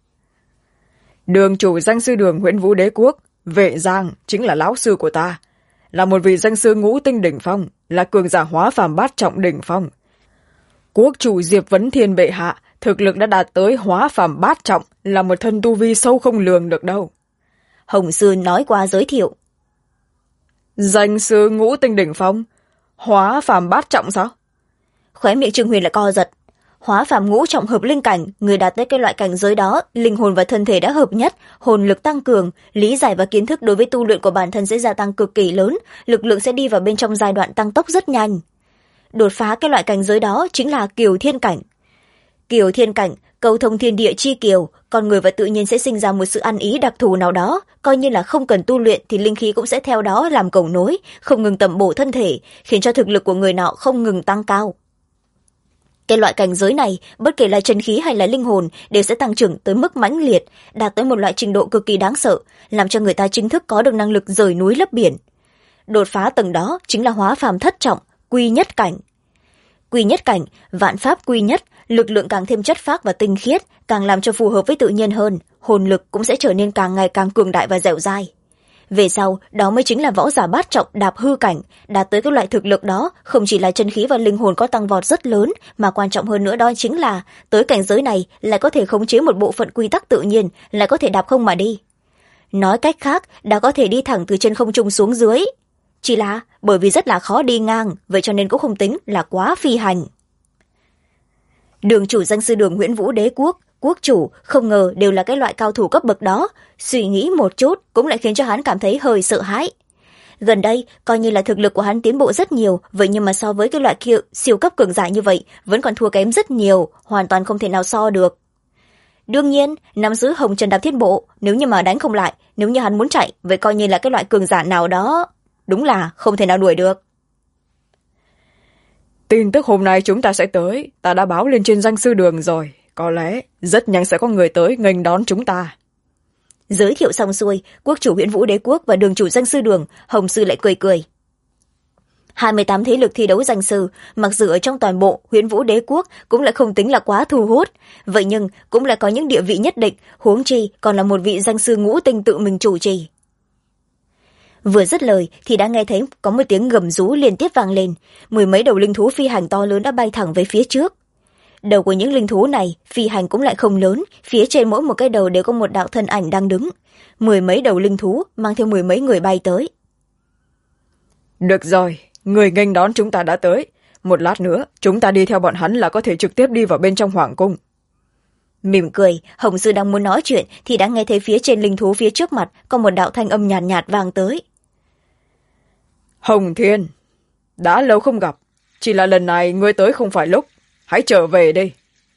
B: Đường chủ danh sư đường Huyễn Vũ Đế quốc, Vệ Giang chính là lão sư của ta, là một vị danh sư ngũ tinh đỉnh phong, là cường giả hóa phàm bát trọng đỉnh phong. Quốc chủ Diệp Vấn Thiên bệ hạ, thực lực đã đạt tới hóa phàm bát trọng, là một thân tu vi sâu không lường được đâu.
A: Hồng sư nói qua giới thiệu.
B: Danh sư ngũ tinh đỉnh phong, hóa phàm bát trọng sao?
A: Khóe miệng Trương Huyền lại co giật. Hóa phàm ngũ trọng hợp linh cảnh, người đạt tới cái loại cảnh giới đó, linh hồn và thân thể đã hợp nhất, hồn lực tăng cường, lý giải và kiến thức đối với tu luyện của bản thân sẽ gia tăng cực kỳ lớn, lực lượng sẽ đi vào bên trong giai đoạn tăng tốc rất nhanh. Đột phá cái loại cảnh giới đó chính là kiều thiên cảnh. Kiều thiên cảnh, cầu thông thiên địa chi kiều, con người và tự nhiên sẽ sinh ra một sự ăn ý đặc thù nào đó, coi như là không cần tu luyện thì linh khí cũng sẽ theo đó làm cầu nối, không ngừng tẩm bổ thân thể, khiến cho thực lực của người nọ không ngừng tăng cao. Cái loại cảnh giới này, bất kể là chân khí hay là linh hồn, đều sẽ tăng trưởng tới mức mãnh liệt, đạt tới một loại trình độ cực kỳ đáng sợ, làm cho người ta chính thức có được năng lực rời núi lấp biển. Đột phá tầng đó chính là hóa phàm thất trọng, quy nhất cảnh. Quy nhất cảnh, vạn pháp quy nhất, lực lượng càng thêm chất phác và tinh khiết, càng làm cho phù hợp với tự nhiên hơn, hồn lực cũng sẽ trở nên càng ngày càng cường đại và dẻo dai. Về sau, đó mới chính là võ giả bát trọng đạp hư cảnh, đạt tới các loại thực lực đó, không chỉ là chân khí và linh hồn có tăng vọt rất lớn, mà quan trọng hơn nữa đó chính là, tới cảnh giới này lại có thể khống chế một bộ phận quy tắc tự nhiên, lại có thể đạp không mà đi. Nói cách khác, đã có thể đi thẳng từ trên không trung xuống dưới. Chỉ là bởi vì rất là khó đi ngang, vậy cho nên cũng không tính là quá phi hành. Đường chủ danh sư đường Huyễn Vũ Đế quốc, quốc chủ không ngờ đều là cái loại cao thủ cấp bậc đó, suy nghĩ một chút cũng lại khiến cho hắn cảm thấy hơi sợ hãi. Gần đây coi như là thực lực của hắn tiến bộ rất nhiều, vậy nhưng mà so với cái loại kia siêu cấp cường giả như vậy vẫn còn thua kém rất nhiều, hoàn toàn không thể nào so được. Đương nhiên nắm giữ hồng trần đạp thiết bộ, nếu như mà đánh không lại, nếu như hắn muốn chạy, vậy coi như là cái loại cường giả nào đó đúng là không thể nào đuổi được.
B: Tin tức hôm nay chúng ta sẽ tới, ta đã báo lên trên danh sư đường rồi, có lẽ rất nhanh sẽ có người tới nghênh đón chúng ta.
A: Giới thiệu xong xuôi, quốc chủ Huyễn Vũ Đế Quốc và đường chủ danh sư đường, Hồng sư lại cười cười. 28 thế lực thi đấu danh sư, mặc dù ở trong toàn bộ Huyễn Vũ Đế Quốc cũng lại không tính là quá thu hút, vậy nhưng cũng lại có những địa vị nhất định, huống chi còn là một vị danh sư ngũ tinh tự mình chủ trì. Vừa dứt lời thì đã nghe thấy có một tiếng gầm rú liên tiếp vang lên, mười mấy đầu linh thú phi hành to lớn đã bay thẳng về phía trước. Đầu của những linh thú này phi hành cũng lại không lớn, phía trên mỗi một cái đầu đều có một đạo thân ảnh đang đứng. Mười mấy đầu linh thú mang theo mười mấy người bay tới.
B: Được rồi, người nghênh đón chúng ta đã tới. Một lát nữa chúng ta đi theo bọn hắn là có thể trực tiếp đi vào bên trong hoàng cung.
A: Mỉm cười, Hồng sư đang muốn nói chuyện thì đã nghe thấy phía trên linh thú phía trước mặt có một đạo thanh âm nhàn nhạt vang tới.
B: Hồng Thiên, đã lâu không gặp, chỉ là lần này ngươi tới không phải lúc, hãy trở về đi.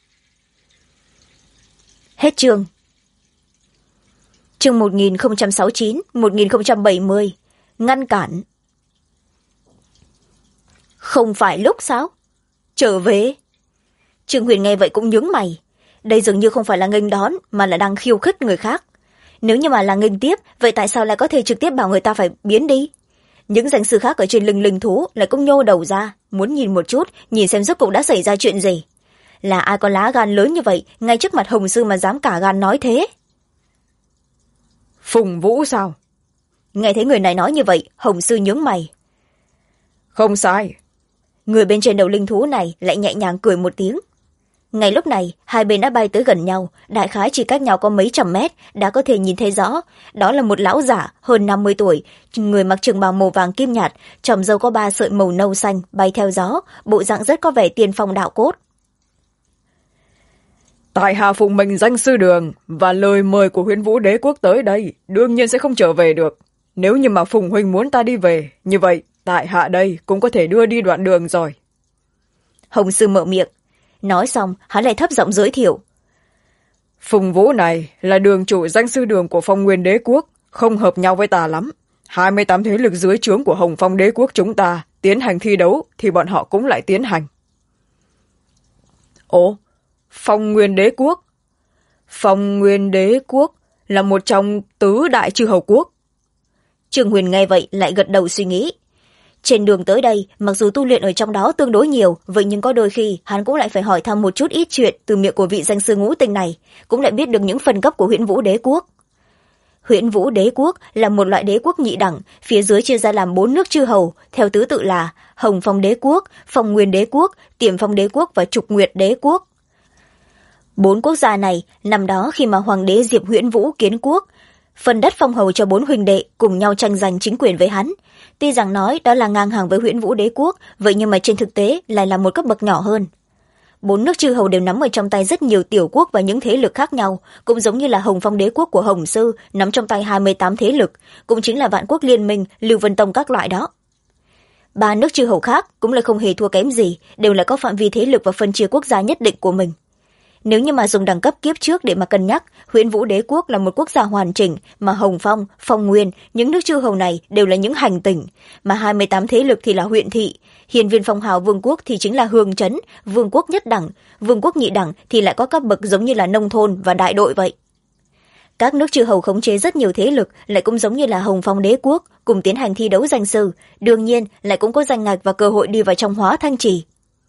A: Hết chương. Chương 1069-1070. Ngăn cản. Không phải lúc sao? Trở về? Trương Huyền nghe vậy cũng nhướng mày. Đây dường như không phải là nghênh đón mà là đang khiêu khích người khác. Nếu như mà là nghênh tiếp, vậy tại sao lại có thể trực tiếp bảo người ta phải biến đi? Những danh sư khác ở trên lưng linh thú lại cũng nhô đầu ra, muốn nhìn một chút, nhìn xem rốt cuộc đã xảy ra chuyện gì. Là ai có lá gan lớn như vậy, ngay trước mặt Hồng sư mà dám cả gan nói thế?
B: Phùng Vũ sao?
A: Nghe thấy người này nói như vậy, Hồng sư nhướng mày.
B: Không sai.
A: Người bên trên đầu linh thú này lại nhẹ nhàng cười một tiếng. Ngay lúc này, hai bên đã bay tới gần nhau, đại khái chỉ cách nhau có mấy trăm mét, đã có thể nhìn thấy rõ. Đó là một lão giả, hơn 50 tuổi, người mặc trường bào màu vàng kim nhạt, tròm râu có 3 sợi màu nâu xanh, bay theo gió, bộ dạng rất có vẻ tiên phong đạo cốt.
B: Tại hạ phụng mệnh danh sư đường và lời mời của Huyễn Vũ Đế Quốc tới đây, đương nhiên sẽ không trở về được. Nếu như mà Phùng huynh muốn ta đi về, như vậy tại hạ đây cũng có thể đưa đi đoạn đường rồi.
A: Hồng sư mở miệng. Nói xong, hắn lại thấp giọng giới thiệu.
B: Phùng Vũ này là đường chủ danh sư đường của Phong Nguyên Đế Quốc, không hợp nhau với ta lắm. 28 thế lực dưới trướng của Hồng Phong Đế Quốc chúng ta tiến hành thi đấu thì bọn họ cũng lại tiến hành. Ồ, Phong Nguyên Đế Quốc? Phong Nguyên Đế Quốc là một trong tứ đại chư hầu quốc.
A: Trương Huyền nghe vậy lại gật đầu suy nghĩ. Trên đường tới đây, mặc dù tu luyện ở trong đó tương đối nhiều, vậy nhưng có đôi khi hắn cũng lại phải hỏi thăm một chút ít chuyện từ miệng của vị danh sư ngũ tinh này, cũng lại biết được những phân cấp của Huyễn Vũ Đế Quốc. Huyễn Vũ Đế Quốc là một loại đế quốc nhị đẳng, phía dưới chia ra làm 4 nước chư hầu, theo tứ tự là Hồng Phong Đế Quốc, Phong Nguyên Đế Quốc, Tiềm Phong Đế Quốc và Trục Nguyệt Đế Quốc. 4 quốc gia này, năm đó khi mà Hoàng đế Diệp Huyễn Vũ kiến quốc, phần đất phong hầu cho 4 huynh đệ cùng nhau tranh giành chính quyền với hắn. Tuy rằng nói đó là ngang hàng với Huyễn Vũ Đế Quốc, vậy nhưng mà trên thực tế lại là một cấp bậc nhỏ hơn. 4 nước chư hầu đều nắm ở trong tay rất nhiều tiểu quốc và những thế lực khác nhau, cũng giống như là Hồng Phong Đế Quốc của Hồng Sư nắm trong tay 28 thế lực, cũng chính là Vạn Quốc Liên Minh, Lưu Vân Tông các loại đó. 3 nước chư hầu khác cũng là không hề thua kém gì, đều là có phạm vi thế lực và phân chia quốc gia nhất định của mình. Nếu như mà dùng đẳng cấp kiếp trước để mà cân nhắc, Huyễn Vũ Đế Quốc là một quốc gia hoàn chỉnh, mà Hồng Phong, Phong Nguyên, những nước chư hầu này đều là những hành tỉnh, mà 28 thế lực thì là huyện thị, Hiền Viên Phong Hào Vương quốc thì chính là hương trấn, vương quốc nhất đẳng, vương quốc nhị đẳng thì lại có cấp bậc giống như là nông thôn và đại đội vậy. Các nước chư hầu khống chế rất nhiều thế lực, lại cũng giống như là Hồng Phong Đế Quốc, cùng tiến hành thi đấu danh sư, đương nhiên lại cũng có danh ngạch và cơ hội đi vào trong Hóa Thanh Trì.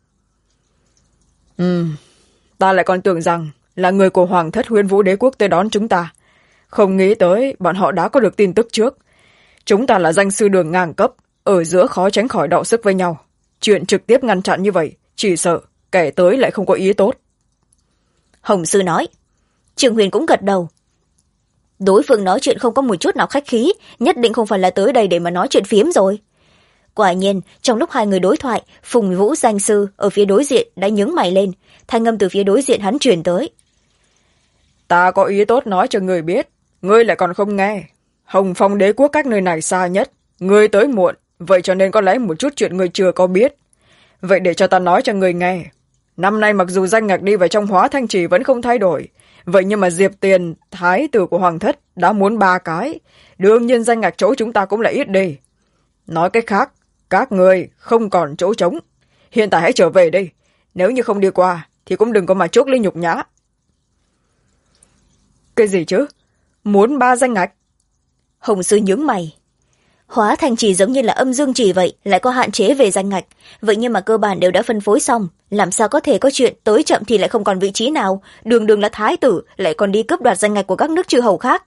B: Ta lại còn tưởng rằng là người của Hoàng thất Huyễn Vũ Đế Quốc tới đón chúng ta. Không nghĩ tới bọn họ đã có được tin tức trước. Chúng ta là danh sư đường ngang cấp, ở giữa khó tránh khỏi đọ sức với nhau. Chuyện trực tiếp ngăn chặn như vậy, chỉ sợ kẻ tới lại không có ý tốt.
A: Hồng sư nói. Trương Huyền cũng gật đầu. Đối phương nói chuyện không có một chút nào khách khí, nhất định không phải là tới đây để mà nói chuyện phiếm rồi. Quả nhiên, trong lúc hai người đối thoại, Phùng Vũ danh sư ở phía đối diện đã nhướng mày lên, thanh âm từ phía đối diện hắn truyền tới.
B: Ta có ý tốt nói cho người biết, ngươi lại còn không nghe. Hồng Phong Đế Quốc các nơi này xa nhất, ngươi tới muộn, vậy cho nên có lẽ một chút chuyện ngươi chưa có biết. Vậy để cho ta nói cho ngươi nghe. Năm nay mặc dù danh ngạch đi vào trong Hóa Thanh Trì vẫn không thay đổi, vậy nhưng mà Diệp Tiền, thái tử của Hoàng thất, đã muốn 3 cái. Đương nhiên danh ngạch chỗ chúng ta cũng là ít đi. Nói cách khác, các người không còn chỗ trống. Hiện tại hãy trở về đi. Nếu như không đi qua, thì cũng đừng có mà chốt lên nhục nhã. Cái gì chứ? muốn 3 danh ngạch.
A: Hồng sư nhướng mày. Hóa thành chỉ giống như là âm dương chỉ vậy, lại có hạn chế về danh ngạch. Vậy nhưng mà cơ bản đều đã phân phối xong, làm sao có thể có chuyện tới chậm thì lại không còn vị trí nào, đường đường là thái tử, lại còn đi cướp đoạt danh ngạch của các nước chư hầu khác.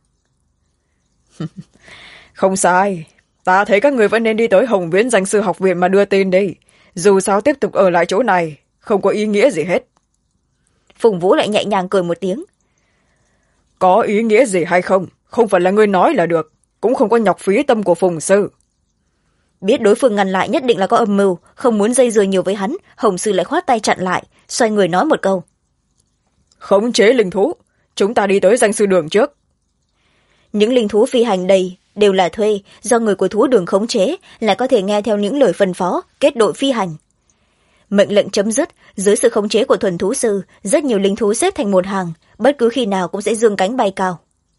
B: Không sai, ta thấy các người vẫn nên đi tới Hồng Viễn Danh sư học viện mà đưa tin đi. Dù sao tiếp tục ở lại chỗ này, không có ý nghĩa gì hết.
A: Phùng Vũ lại nhẹ nhàng cười một tiếng.
B: Có ý nghĩa gì hay không, không phải là ngươi nói là được, cũng không có nhọc phí tâm của Phùng sư.
A: Biết đối phương ngăn lại nhất định là có âm mưu, không muốn dây dưa nhiều với hắn, Hồng sư lại khoát tay chặn lại, xoay người nói một câu.
B: Khống chế linh thú, chúng ta đi tới danh sư đường trước.
A: Những linh thú phi hành đây đều là thuê, do người của thú đường khống chế, lại có thể nghe theo những lời phân phó, kết đội phi hành. Mệnh lệnh chấm dứt, dưới sự khống chế của thuần thú sư, rất nhiều linh thú xếp thành một hàng, bất cứ khi nào cũng sẽ giương cánh bay cao.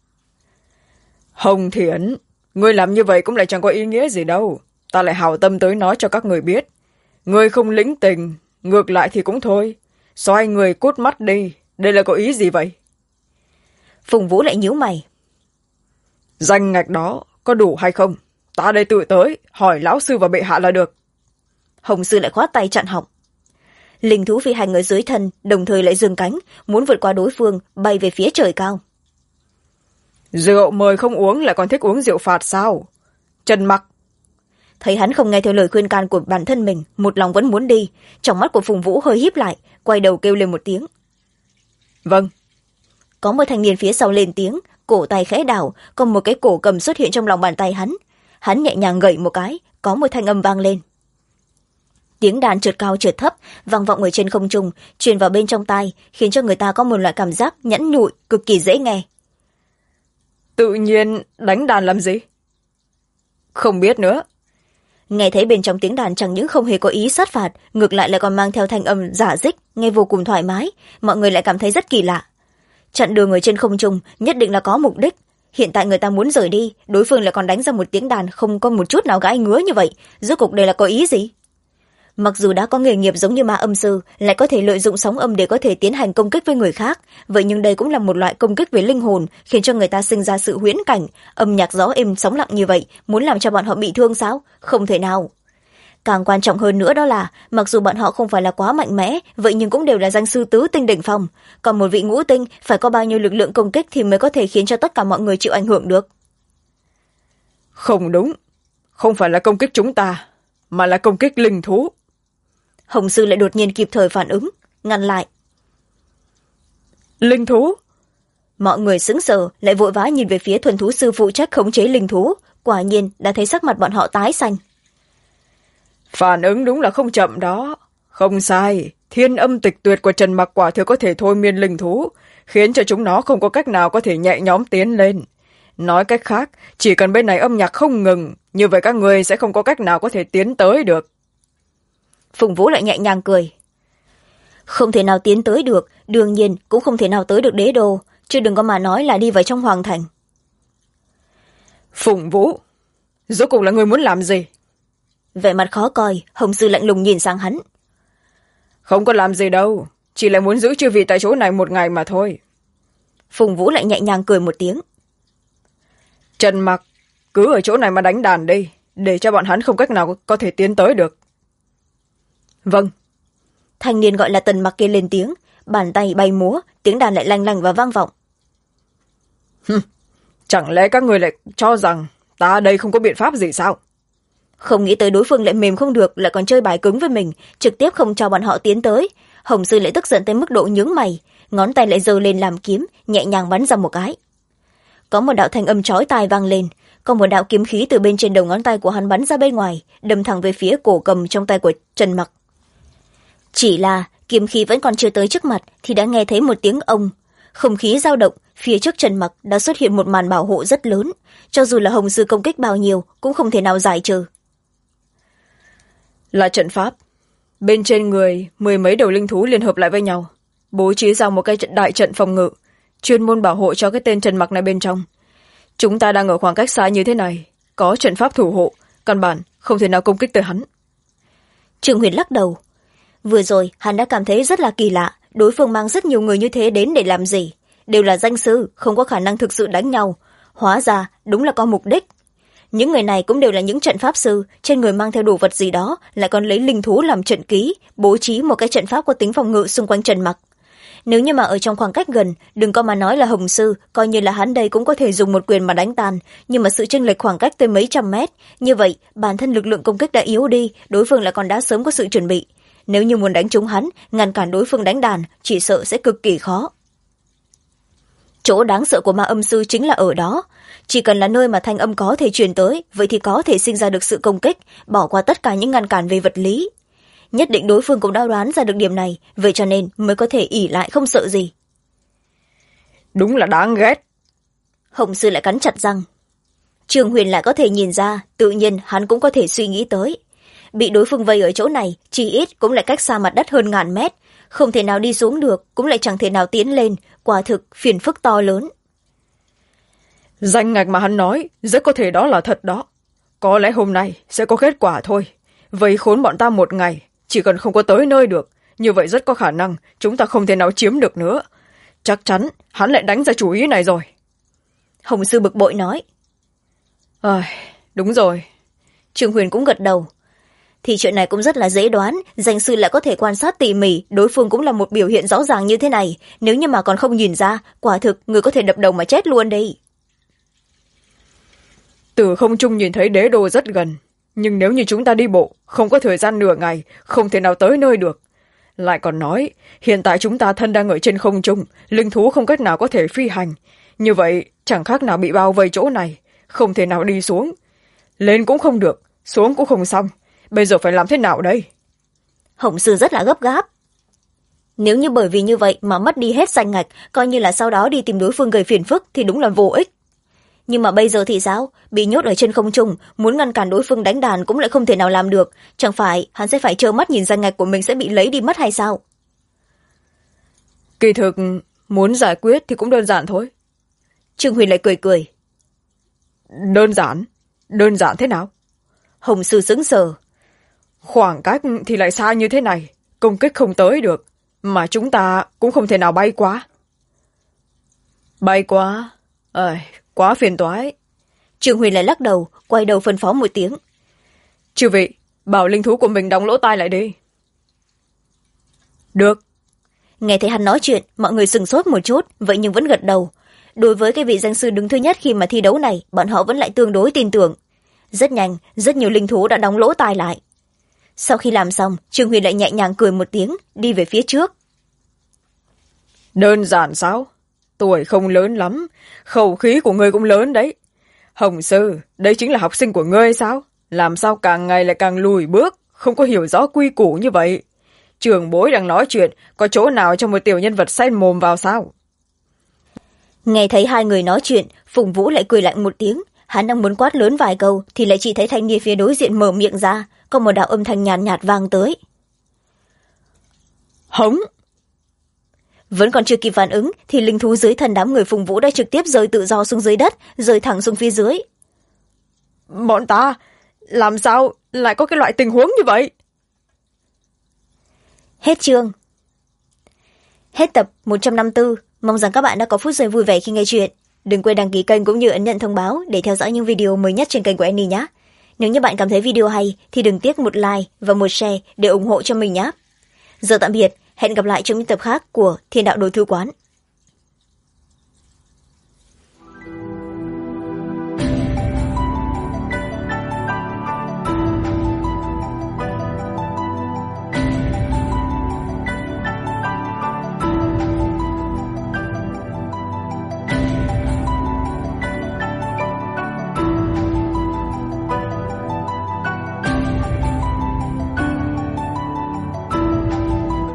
B: Hồng Thiển, ngươi làm như vậy cũng lại chẳng có ý nghĩa gì đâu. Ta lại hảo tâm tới nói cho các người biết. Ngươi không lĩnh tình, ngược lại thì cũng thôi. Xoay người cút mắt đi, đây là có ý gì vậy?
A: Phùng Vũ lại nhíu mày.
B: Danh ngạch đó có đủ hay không? Ta đây tự tới, hỏi lão sư và bệ hạ là được.
A: Hồng sư lại khoát tay chặn họng. Linh thú phi hành ở dưới thân, đồng thời lại giương cánh, muốn vượt qua đối phương, bay về phía trời cao.
B: Rượu mời không uống lại còn thích uống rượu phạt sao? Trần Mặc.
A: Thấy hắn không nghe theo lời khuyên can của bản thân mình, một lòng vẫn muốn đi, trong mắt của Phùng Vũ hơi híp lại, quay đầu kêu lên một tiếng.
B: Vâng.
A: Có một thanh niên phía sau lên tiếng, cổ tay khẽ đảo, còn một cái cổ cầm xuất hiện trong lòng bàn tay hắn. Hắn nhẹ nhàng gẩy một cái, có một thanh âm vang lên. Tiếng đàn trượt cao trượt thấp, vang vọng ở trên không trung, truyền vào bên trong tai, khiến cho người ta có một loại cảm giác nhẵn nhụi, cực kỳ dễ nghe.
B: Tự nhiên đánh đàn làm gì? Không biết nữa.
A: Nghe thấy bên trong tiếng đàn chẳng những không hề có ý sát phạt, ngược lại lại còn mang theo thanh âm giả dích, nghe vô cùng thoải mái, mọi người lại cảm thấy rất kỳ lạ. Chặn đường ở trên không trung nhất định là có mục đích. Hiện tại người ta muốn rời đi, đối phương lại còn đánh ra một tiếng đàn không có một chút nào gãi ngứa như vậy, rốt cuộc đây là có ý gì? Mặc dù đã có nghề nghiệp giống như ma âm sư, lại có thể lợi dụng sóng âm để có thể tiến hành công kích với người khác, vậy nhưng đây cũng là một loại công kích về linh hồn, khiến cho người ta sinh ra sự huyễn cảnh. Âm nhạc gió êm sóng lặng như vậy, muốn làm cho bọn họ bị thương sao? Không thể nào. Càng quan trọng hơn nữa đó là, mặc dù bọn họ không phải là quá mạnh mẽ, vậy nhưng cũng đều là danh sư tứ tinh đỉnh phong, còn một vị ngũ tinh phải có bao nhiêu lực lượng công kích thì mới có thể khiến cho tất cả mọi người chịu ảnh hưởng được.
B: Không đúng, không phải là công kích chúng ta, mà là công kích linh thú.
A: Hồng sư lại đột nhiên kịp thời phản ứng, ngăn lại.
B: Linh thú?
A: Mọi người sững sờ, lại vội vã nhìn về phía thuần thú sư phụ trách khống chế linh thú, quả nhiên đã thấy sắc mặt bọn họ tái xanh.
B: Phản ứng đúng là không chậm đó. Không sai, thiên âm tịch tuyệt của Trần Mặc quả thực có thể thôi miên linh thú, khiến cho chúng nó không có cách nào có thể nhẹ nhõm tiến lên. Nói cách khác, chỉ cần bên này âm nhạc không ngừng, như vậy các người sẽ không có cách nào có thể tiến tới được.
A: Phùng Vũ lại nhẹ nhàng cười. Không thể nào tiến tới được, đương nhiên cũng không thể nào tới được đế đô, chứ đừng có mà nói là đi vào trong hoàng thành.
B: Phùng Vũ, rốt cuộc là người muốn làm gì?
A: Vẻ mặt khó coi, Hồng sư lạnh lùng nhìn sang hắn.
B: Không có làm gì đâu, chỉ là muốn giữ chư vị tại chỗ này một ngày mà thôi.
A: Phùng Vũ lại nhẹ nhàng cười một tiếng.
B: Trần Mặc, cứ ở chỗ này mà đánh đàn đi, để cho bọn hắn không cách nào có thể tiến tới được. Vâng.
A: Thanh niên gọi là Tần Mặc kia lên tiếng, bàn tay bay múa, tiếng đàn lại lanh lành và vang vọng.
B: Chẳng lẽ các người lại cho rằng ta đây không có biện pháp gì sao?
A: Không nghĩ tới đối phương lại mềm không được, lại còn chơi bài cứng với mình, trực tiếp không cho bọn họ tiến tới. Hồng sư lại tức giận tới mức độ nhướng mày, ngón tay lại giơ lên làm kiếm, nhẹ nhàng bắn ra một cái. Có một đạo thanh âm chói tai vang lên, có một đạo kiếm khí từ bên trên đầu ngón tay của hắn bắn ra bên ngoài, đâm thẳng về phía cổ cầm trong tay của Trần Mặc. Chỉ là kiếm khí vẫn còn chưa tới trước mặt thì đã nghe thấy một tiếng ông. Không khí dao động, phía trước Trần Mặc đã xuất hiện một màn bảo hộ rất lớn, cho dù là Hồng sư công kích bao nhiêu cũng không thể nào giải trừ.
B: Là trận pháp. Bên trên người 10 mấy đầu linh thú liên hợp lại với nhau, bố trí ra một cái đại trận phòng ngự, chuyên môn bảo hộ cho cái tên Trần Mặc này bên trong. Chúng ta đang ở khoảng cách xa như thế này, có trận pháp thủ hộ, căn bản không thể nào công kích tới hắn.
A: Trương Huyền lắc đầu. Vừa rồi hắn đã cảm thấy rất là kỳ lạ, đối phương mang rất nhiều người như thế đến để làm gì? đều là danh sư, không có khả năng thực sự đánh nhau. Hóa ra đúng là có mục đích. Những người này cũng đều là những trận pháp sư, trên người mang theo đồ vật gì đó, lại còn lấy linh thú làm trận ký, bố trí một cái trận pháp có tính phòng ngự xung quanh Trần Mặc. Nếu như mà ở trong khoảng cách gần, đừng có mà nói là Hồng sư, coi như là hắn đây cũng có thể dùng một quyền mà đánh tan, nhưng mà sự chênh lệch khoảng cách tới mấy trăm mét, như vậy bản thân lực lượng công kích đã yếu đi, đối phương lại còn đã sớm có sự chuẩn bị. Nếu như muốn đánh trúng hắn, ngăn cản đối phương đánh đàn, chỉ sợ sẽ cực kỳ khó. Chỗ đáng sợ của ma âm sư chính là ở đó. Chỉ cần là nơi mà thanh âm có thể truyền tới, vậy thì có thể sinh ra được sự công kích, bỏ qua tất cả những ngăn cản về vật lý. Nhất định đối phương cũng đã đoán ra được điểm này, vậy cho nên mới có thể ỷ lại không sợ gì.
B: Đúng là đáng ghét.
A: Hồng sư lại cắn chặt răng. Trương Huyền lại có thể nhìn ra, tự nhiên hắn cũng có thể suy nghĩ tới. Bị đối phương vây ở chỗ này, chỉ ít cũng lại cách xa mặt đất hơn ngàn mét, không thể nào đi xuống được, cũng lại chẳng thể nào tiến lên, quả thực phiền phức to lớn.
B: Danh ngạch mà hắn nói, rất có thể đó là thật đó. Có lẽ hôm nay sẽ có kết quả thôi. Vây khốn bọn ta một ngày, chỉ cần không có tới nơi được, như vậy rất có khả năng chúng ta không thể nào chiếm được nữa. Chắc chắn hắn lại đánh ra chủ ý này rồi.
A: Hồng sư bực bội nói.
B: Đúng rồi.
A: Trương Huyền cũng gật đầu. Thì chuyện này cũng rất là dễ đoán, danh sư lại có thể quan sát tỉ mỉ, đối phương cũng là một biểu hiện rõ ràng như thế này. Nếu như mà còn không nhìn ra, quả thực người có thể đập đầu mà chết luôn đi.
B: Từ không trung nhìn thấy đế đô rất gần, nhưng nếu như chúng ta đi bộ, không có thời gian nửa ngày, không thể nào tới nơi được. Lại còn nói, hiện tại chúng ta thân đang ở trên không trung, linh thú không cách nào có thể phi hành. Như vậy, chẳng khác nào bị bao vây chỗ này, không thể nào đi xuống. Lên cũng không được, xuống cũng không xong. Bây giờ phải làm thế nào đây?
A: Hồng sư rất là gấp gáp. Nếu như bởi vì như vậy mà mất đi hết danh ngạch, coi như là sau đó đi tìm đối phương gây phiền phức thì đúng là vô ích. Nhưng mà bây giờ thì sao? Bị nhốt ở trên không trung, muốn ngăn cản đối phương đánh đàn cũng lại không thể nào làm được. Chẳng phải hắn sẽ phải trơ mắt nhìn danh ngạch của mình sẽ bị lấy đi mất hay sao?
B: Kỳ thực, muốn giải quyết thì cũng đơn giản thôi.
A: Trương Huyền lại cười cười.
B: Đơn giản? Đơn giản thế nào?
A: Hồng sư sững sờ.
B: Khoảng cách thì lại xa như thế này, công kích không tới được, mà chúng ta cũng không thể nào bay quá. Bay quá? Quá phiền toái.
A: Trương Huyền lại lắc đầu, quay đầu phân phó một tiếng.
B: Chư vị, bảo linh thú của mình đóng lỗ tai lại đi. Được.
A: Nghe thấy hắn nói chuyện, mọi người sừng sốt một chút, vậy nhưng vẫn gật đầu. Đối với cái vị danh sư đứng thứ nhất khi mà thi đấu này, bọn họ vẫn lại tương đối tin tưởng. Rất nhanh, rất nhiều linh thú đã đóng lỗ tai lại. Sau khi làm xong, Trương Huyền lại nhẹ nhàng cười một tiếng, đi về phía trước.
B: Đơn giản sao? Tuổi không lớn lắm, khẩu khí của ngươi cũng lớn đấy. Hồng sư, đây chính là học sinh của ngươi sao? Làm sao càng ngày lại càng lùi bước, không có hiểu rõ quy củ như vậy? Trưởng bối đang nói chuyện, có chỗ nào cho một tiểu nhân vật xen mồm vào sao?
A: Nghe thấy hai người nói chuyện, Phùng Vũ lại cười lạnh một tiếng. Hắn đang muốn quát lớn vài câu, thì lại chỉ thấy thanh niên phía đối diện mở miệng ra, có một đạo âm thanh nhàn nhạt vang tới.
B: Hống!
A: Vẫn còn chưa kịp phản ứng, thì linh thú dưới thân đám người Phùng Vũ đã trực tiếp rơi tự do xuống dưới đất, rơi thẳng xuống phía dưới.
B: Bọn ta, làm sao lại có cái loại tình huống như vậy?
A: Hết chương. Hết tập 154. Mong rằng các bạn đã có phút giây vui vẻ khi nghe chuyện. Đừng quên đăng ký kênh cũng như ấn nhận thông báo để theo dõi những video mới nhất trên kênh của Annie nhé. Nếu như bạn cảm thấy video hay thì đừng tiếc một like và một share để ủng hộ cho mình nhé. Giờ tạm biệt, hẹn gặp lại trong những tập khác của Thiên Đạo Đồ Thư Quán.